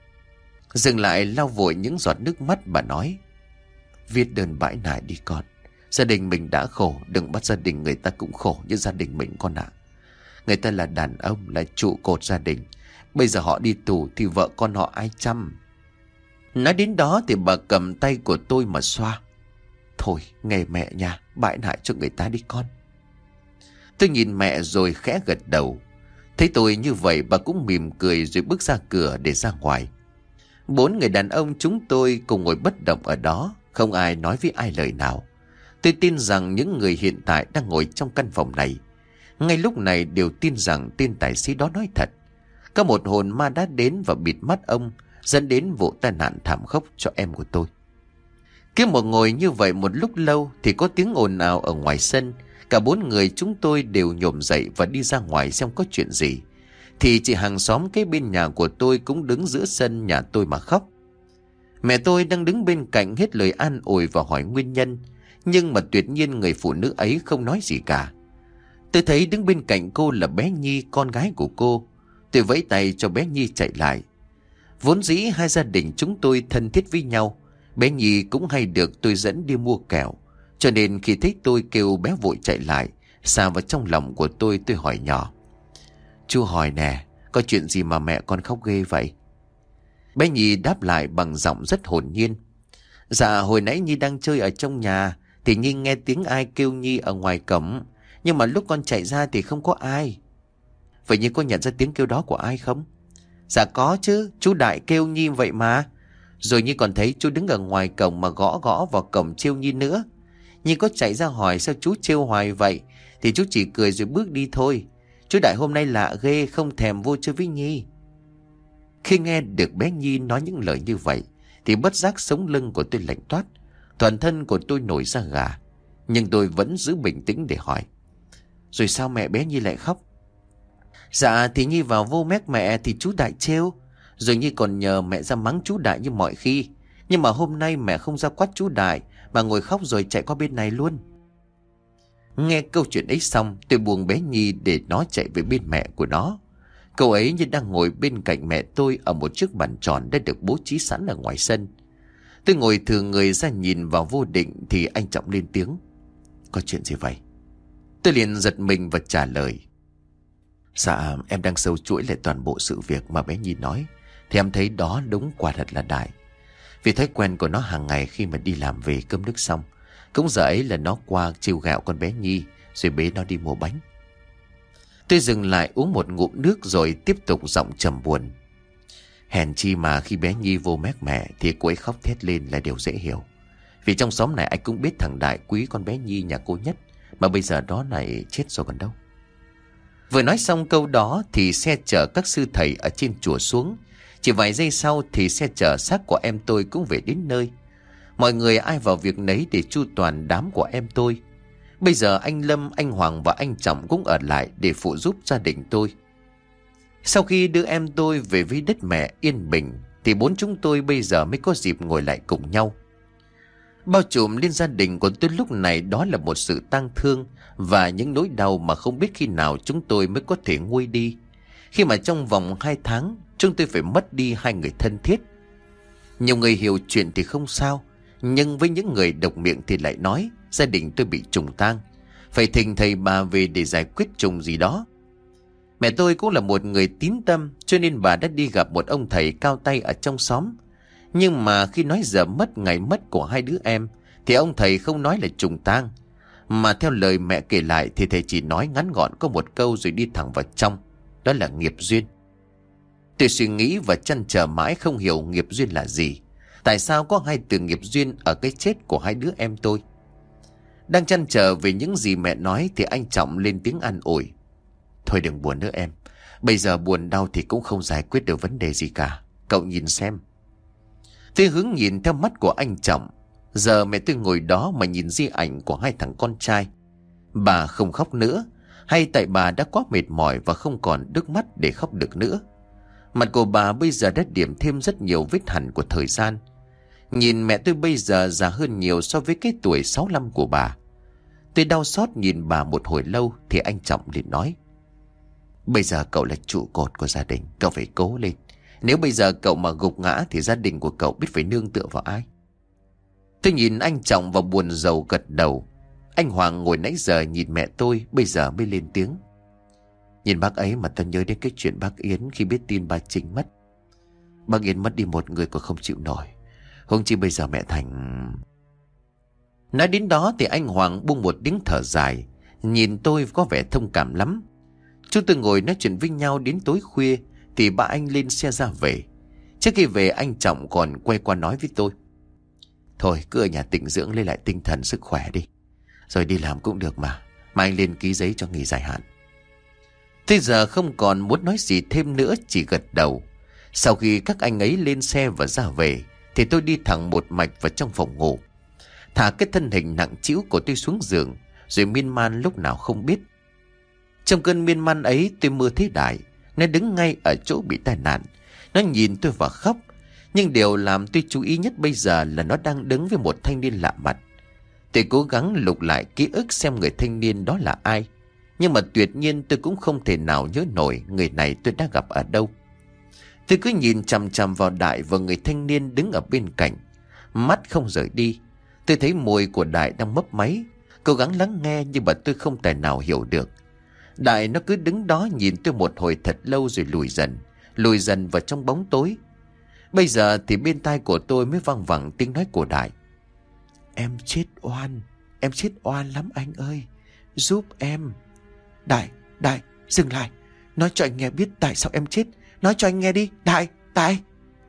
Dừng lại lau vội những giọt nước mắt, bà nói, viết đơn bãi nại đi con. Gia đình mình đã khổ, đừng bắt gia đình người ta cũng khổ như gia đình mình con ạ. Người ta là đàn ông, là trụ cột gia đình. Bây giờ họ đi tù thì vợ con họ ai chăm? Nói đến đó thì bà cầm tay của tôi mà xoa. Thôi nghe mẹ nha, bãi nại cho người ta đi con. Tôi nhìn mẹ rồi khẽ gật đầu. Thấy tôi như vậy, bà cũng mỉm cười rồi bước ra cửa để ra ngoài. Bốn người đàn ông chúng tôi cùng ngồi bất động ở đó, không ai nói với ai lời nào. Tôi tin rằng những người hiện tại đang ngồi trong căn phòng này ngay lúc này đều tin rằng tên tài xế đó nói thật. Có một hồn ma đã đến và bịt mắt ông, dẫn đến vụ tai nạn thảm khốc cho em của tôi. Cứ một ngồi như vậy một lúc lâu thì có tiếng ồn ào ở ngoài sân. Cả bốn người chúng tôi đều nhổm dậy và đi ra ngoài xem có chuyện gì. Thì chị hàng xóm kế bên nhà của tôi cũng đứng giữa sân nhà tôi mà khóc. Mẹ tôi đang đứng bên cạnh hết lời an ủi và hỏi nguyên nhân, nhưng mà tuyệt nhiên người phụ nữ ấy không nói gì cả. Tôi thấy đứng bên cạnh cô là bé Nhi, con gái của cô. Tôi vẫy tay cho bé Nhi chạy lại. Vốn dĩ hai gia đình chúng tôi thân thiết với nhau. Bé Nhi cũng hay được tôi dẫn đi mua kẹo, cho nên khi thấy tôi kêu bé vội chạy lại. Xà vào trong lòng của tôi, tôi hỏi nhỏ, chú hỏi nè, có chuyện gì mà mẹ con khóc ghê vậy? Bé Nhi đáp lại bằng giọng rất hồn nhiên. Dạ hồi nãy Nhi đang chơi ở trong nhà thì Nhi nghe tiếng ai kêu Nhi ở ngoài cổng, nhưng mà lúc con chạy ra thì không có ai. Vậy Nhi có nhận ra tiếng kêu đó của ai không? Dạ có chứ, chú Đại kêu Nhi vậy mà. Rồi Nhi còn thấy chú đứng ở ngoài cổng mà gõ gõ vào cổng trêu Nhi nữa. Nhi có chạy ra hỏi sao chú trêu hoài vậy, thì chú chỉ cười rồi bước đi thôi. Chú Đại hôm nay lạ ghê, không thèm vô chơi với Nhi. Khi nghe được bé Nhi nói những lời như vậy thì bất giác sống lưng của tôi lạnh toát, toàn thân của tôi nổi da gà. Nhưng tôi vẫn giữ bình tĩnh để hỏi, rồi sao mẹ bé Nhi lại khóc? Dạ thì Nhi vào vô mét mẹ thì chú Đại trêu, rồi Nhi còn nhờ mẹ ra mắng chú Đại như mọi khi. Nhưng mà hôm nay mẹ không ra quát chú Đại mà ngồi khóc rồi chạy qua bên này luôn. Nghe câu chuyện ấy xong, tôi buông bé Nhi để nó chạy về bên mẹ của nó. Cậu ấy như đang ngồi bên cạnh mẹ tôi ở một chiếc bàn tròn đã được bố trí sẵn ở ngoài sân. Tôi ngồi thừa người ra nhìn vào vô định thì anh Trọng lên tiếng, có chuyện gì vậy? Tôi liền giật mình và trả lời, dạ em đang sâu chuỗi lại toàn bộ sự việc mà bé Nhi nói, thì em thấy đó đúng quả thật là Đại. Vì thói quen của nó hàng ngày khi mà đi làm về cơm nước xong, cũng giờ ấy là nó qua trêu ghẹo con bé Nhi rồi bế nó đi mua bánh. Tôi dừng lại uống một ngụm nước rồi tiếp tục giọng trầm buồn. Hèn chi mà khi bé Nhi vô mét mẹ thì cô ấy khóc thét lên là điều dễ hiểu. Vì trong xóm này anh cũng biết thằng Đại quý con bé Nhi nhà cô nhất, mà bây giờ đó này chết rồi còn đâu. Vừa nói xong câu đó thì xe chở các sư thầy ở trên chùa xuống. Chỉ vài giây sau thì xe chở xác của em tôi cũng về đến nơi. Mọi người ai vào việc nấy để chu toàn đám của em tôi. Bây giờ anh Lâm, anh Hoàng và anh Trọng cũng ở lại để phụ giúp gia đình tôi. Sau khi đưa em tôi về với đất mẹ yên bình thì bốn chúng tôi bây giờ mới có dịp ngồi lại cùng nhau. Bao trùm lên gia đình của tôi lúc này đó là một sự tang thương và những nỗi đau mà không biết khi nào chúng tôi mới có thể nguôi đi. Khi mà trong vòng hai tháng chúng tôi phải mất đi hai người thân thiết. Nhiều người hiểu chuyện thì không sao, nhưng với những người độc miệng thì lại nói gia đình tôi bị trùng tang, phải thỉnh thầy bà về để giải quyết trùng gì đó. Mẹ tôi cũng là một người tín tâm, cho nên bà đã đi gặp một ông thầy cao tay ở trong xóm. Nhưng mà khi nói giờ mất ngày mất của hai đứa em thì ông thầy không nói là trùng tang, mà theo lời mẹ kể lại thì thầy chỉ nói ngắn gọn có một câu rồi đi thẳng vào trong, đó là nghiệp duyên. Tôi suy nghĩ và trăn trở mãi không hiểu nghiệp duyên là gì. Tại sao có hai từ nghiệp duyên ở cái chết của hai đứa em tôi? Đang trăn trở về những gì mẹ nói thì anh Trọng lên tiếng an ủi. Thôi đừng buồn nữa em, bây giờ buồn đau thì cũng không giải quyết được vấn đề gì cả. Cậu nhìn xem. Tôi hướng nhìn theo mắt của anh Trọng. Giờ mẹ tôi ngồi đó mà nhìn di ảnh của hai thằng con trai. Bà không khóc nữa, hay tại bà đã quá mệt mỏi và không còn nước mắt để khóc được nữa. Mặt của bà bây giờ đã điểm thêm rất nhiều vết hằn của thời gian. Nhìn mẹ tôi bây giờ già hơn nhiều so với cái tuổi sáu mươi lăm của bà. Tôi đau xót nhìn bà một hồi lâu thì anh Trọng liền nói. Bây giờ cậu là trụ cột của gia đình, cậu phải cố lên. Nếu bây giờ cậu mà gục ngã thì gia đình của cậu biết phải nương tựa vào ai? Tôi nhìn anh Trọng và buồn rầu gật đầu. Anh Hoàng ngồi nãy giờ nhìn mẹ tôi bây giờ mới lên tiếng. Nhìn bác ấy mà tôi nhớ đến cái chuyện bác Yến khi biết tin bà Trinh mất. Bác Yến mất đi một người còn không chịu nổi, huống chi bây giờ mẹ Thành. Nói đến đó thì anh Hoàng buông một tiếng thở dài, nhìn tôi có vẻ thông cảm lắm. Chúng tôi ngồi nói chuyện với nhau đến tối khuya thì ba anh lên xe ra về. Trước khi về anh Trọng còn quay qua nói với tôi. Thôi cứ ở nhà tĩnh dưỡng lấy lại tinh thần sức khỏe đi, rồi đi làm cũng được mà. Mà anh lên ký giấy cho nghỉ dài hạn. Tới giờ không còn muốn nói gì thêm nữa, chỉ gật đầu. Sau khi các anh ấy lên xe và ra về thì tôi đi thẳng một mạch vào trong phòng ngủ, thả cái thân hình nặng trĩu của tôi xuống giường, rồi miên man lúc nào không biết. Trong cơn miên man ấy tôi mơ thấy Đại. Nó đứng ngay ở chỗ bị tai nạn. Nó nhìn tôi và khóc. Nhưng điều làm tôi chú ý nhất bây giờ là nó đang đứng với một thanh niên lạ mặt. Tôi cố gắng lục lại ký ức xem người thanh niên đó là ai, nhưng mà tuyệt nhiên tôi cũng không thể nào nhớ nổi người này tôi đã gặp ở đâu. Tôi cứ nhìn chằm chằm vào Đại và người thanh niên đứng ở bên cạnh, mắt không rời đi. Tôi thấy môi của Đại đang mấp máy, cố gắng lắng nghe nhưng mà tôi không thể nào hiểu được. Đại nó cứ đứng đó nhìn tôi một hồi thật lâu rồi lùi dần, lùi dần vào trong bóng tối. Bây giờ thì bên tai của tôi mới văng vẳng tiếng nói của Đại. Em chết oan, em chết oan lắm anh ơi, giúp em. Đại, Đại, dừng lại, nói cho anh nghe biết tại sao em chết. Nói cho anh nghe đi, Đại, Đại.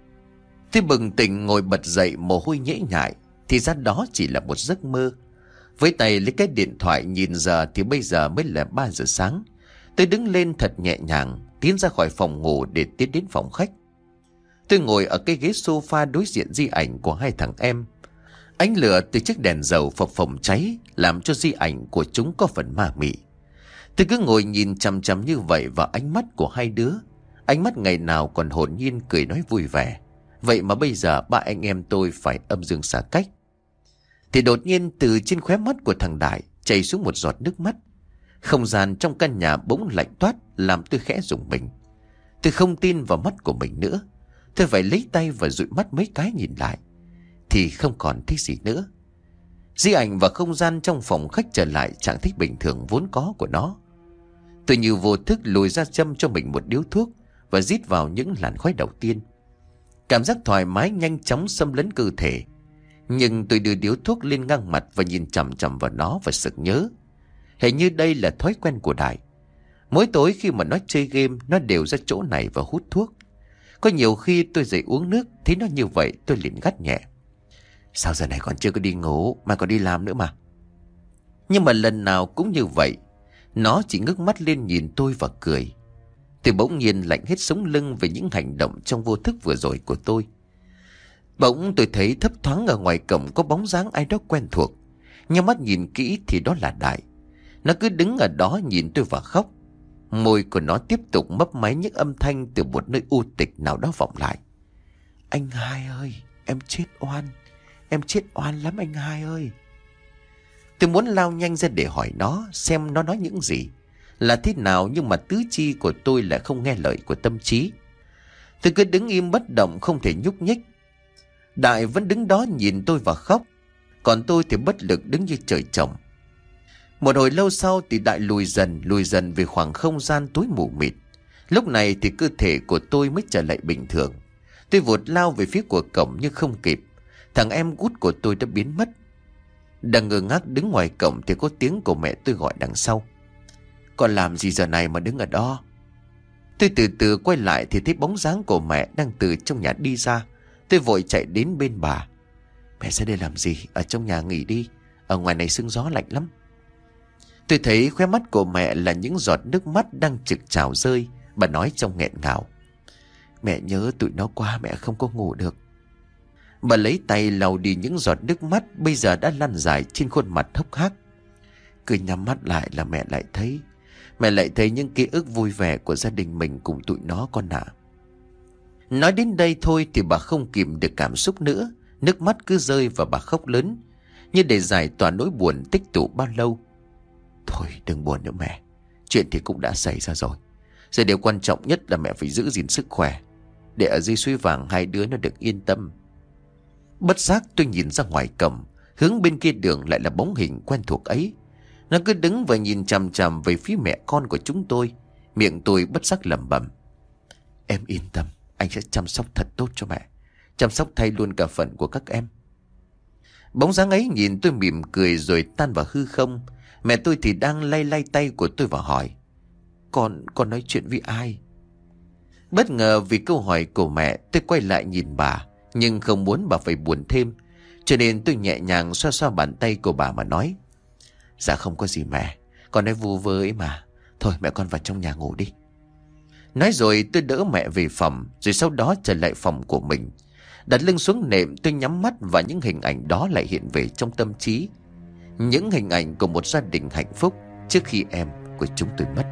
Tôi bừng tỉnh ngồi bật dậy, mồ hôi nhễ nhại. Thì ra đó chỉ là một giấc mơ. Với tay lấy cái điện thoại nhìn giờ thì bây giờ mới là ba giờ sáng. Tôi đứng lên thật nhẹ nhàng, tiến ra khỏi phòng ngủ để tiến đến phòng khách. Tôi ngồi ở cái ghế sofa đối diện di ảnh của hai thằng em. Ánh lửa từ chiếc đèn dầu phập phồng cháy làm cho di ảnh của chúng có phần ma mị. Tôi cứ ngồi nhìn chằm chằm như vậy vào ánh mắt của hai đứa. Ánh mắt ngày nào còn hồn nhiên cười nói vui vẻ. Vậy mà bây giờ ba anh em tôi phải âm dương xa cách. Thì đột nhiên từ trên khóe mắt của thằng Đại chảy xuống một giọt nước mắt. Không gian trong căn nhà bỗng lạnh toát làm tôi khẽ rùng mình. Tôi không tin vào mắt của mình nữa. Tôi phải lấy tay và dụi mắt mấy cái nhìn lại. Thì không còn thấy gì nữa. Di ảnh và không gian trong phòng khách trở lại trạng thái bình thường vốn có của nó. Tôi như vô thức lùi ra châm cho mình một điếu thuốc và rít vào những làn khói đầu tiên. Cảm giác thoải mái nhanh chóng xâm lấn cơ thể. Nhưng tôi đưa điếu thuốc lên ngang mặt và nhìn chằm chằm vào nó và sực nhớ. Hình như đây là thói quen của Đại. Mỗi tối khi mà nó chơi game, nó đều ra chỗ này và hút thuốc. Có nhiều khi tôi dậy uống nước, thấy nó như vậy tôi liền gắt nhẹ. Sao giờ này còn chưa có đi ngủ mà còn đi làm nữa mà. Nhưng mà lần nào cũng như vậy. Nó chỉ ngước mắt lên nhìn tôi và cười. Tôi bỗng nhiên lạnh hết sống lưng về những hành động trong vô thức vừa rồi của tôi. Bỗng tôi thấy thấp thoáng ở ngoài cổng có bóng dáng ai đó quen thuộc. Nhưng mắt nhìn kỹ thì đó là Đại. Nó cứ đứng ở đó nhìn tôi và khóc. Môi của nó tiếp tục mấp máy những âm thanh từ một nơi u tịch nào đó vọng lại. Anh hai ơi, em chết oan. Em chết oan lắm anh hai ơi. Tôi muốn lao nhanh ra để hỏi nó xem nó nói những gì, là thế nào, nhưng mà tứ chi của tôi lại không nghe lời của tâm trí. Tôi cứ đứng im bất động, không thể nhúc nhích. Đại vẫn đứng đó nhìn tôi và khóc, còn tôi thì bất lực đứng như trời trồng. Một hồi lâu sau thì Đại lùi dần lùi dần về khoảng không gian tối mù mịt. Lúc này thì cơ thể của tôi mới trở lại bình thường. Tôi vụt lao về phía của cổng nhưng không kịp. Thằng em út của tôi đã biến mất. Đang ngơ ngác đứng ngoài cổng thì có tiếng của mẹ tôi gọi đằng sau. Con làm gì giờ này mà đứng ở đó? Tôi từ từ quay lại thì thấy bóng dáng của mẹ đang từ trong nhà đi ra. Tôi vội chạy đến bên bà. Mẹ ra đây làm gì? Ở trong nhà nghỉ đi, ở ngoài này sương gió lạnh lắm. Tôi thấy khóe mắt của mẹ là những giọt nước mắt đang trực trào rơi. Bà nói trong nghẹn ngào. Mẹ nhớ tụi nó quá, mẹ không có ngủ được. Bà lấy tay lau đi những giọt nước mắt bây giờ đã lăn dài trên khuôn mặt hốc hác. Cứ nhắm mắt lại là mẹ lại thấy Mẹ lại thấy những ký ức vui vẻ của gia đình mình cùng tụi nó con ạ. Nói đến đây thôi thì bà không kìm được cảm xúc nữa. Nước mắt cứ rơi và bà khóc lớn, như để giải tỏa nỗi buồn tích tụ bao lâu. Thôi đừng buồn nữa mẹ, chuyện thì cũng đã xảy ra rồi. Giờ điều quan trọng nhất là mẹ phải giữ gìn sức khỏe, để ở dưới suối vàng hai đứa nó được yên tâm. Bất giác tôi nhìn ra ngoài cổng, hướng bên kia đường lại là bóng hình quen thuộc ấy. Nó cứ đứng và nhìn chằm chằm về phía mẹ con của chúng tôi. Miệng tôi bất giác lẩm bẩm. Em yên tâm, anh sẽ chăm sóc thật tốt cho mẹ, chăm sóc thay luôn cả phận của các em. Bóng dáng ấy nhìn tôi mỉm cười rồi tan vào hư không. Mẹ tôi thì đang lay lay tay của tôi và hỏi. Con, con nói chuyện với ai? Bất ngờ vì câu hỏi của mẹ, tôi quay lại nhìn bà, nhưng không muốn bà phải buồn thêm, cho nên tôi nhẹ nhàng xoa xoa bàn tay của bà mà nói. Dạ không có gì mẹ, con nói vu vơ ấy mà. Thôi mẹ con vào trong nhà ngủ đi. Nói rồi tôi đỡ mẹ về phòng, rồi sau đó trở lại phòng của mình. Đặt lưng xuống nệm, tôi nhắm mắt và những hình ảnh đó lại hiện về trong tâm trí. Những hình ảnh của một gia đình hạnh phúc trước khi em của chúng tôi mất.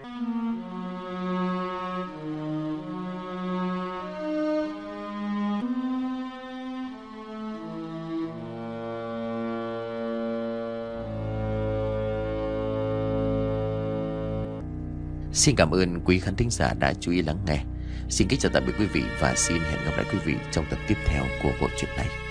Xin cảm ơn quý khán thính giả đã chú ý lắng nghe. Xin kính chào tạm biệt quý vị và xin hẹn gặp lại quý vị trong tập tiếp theo của bộ truyện này.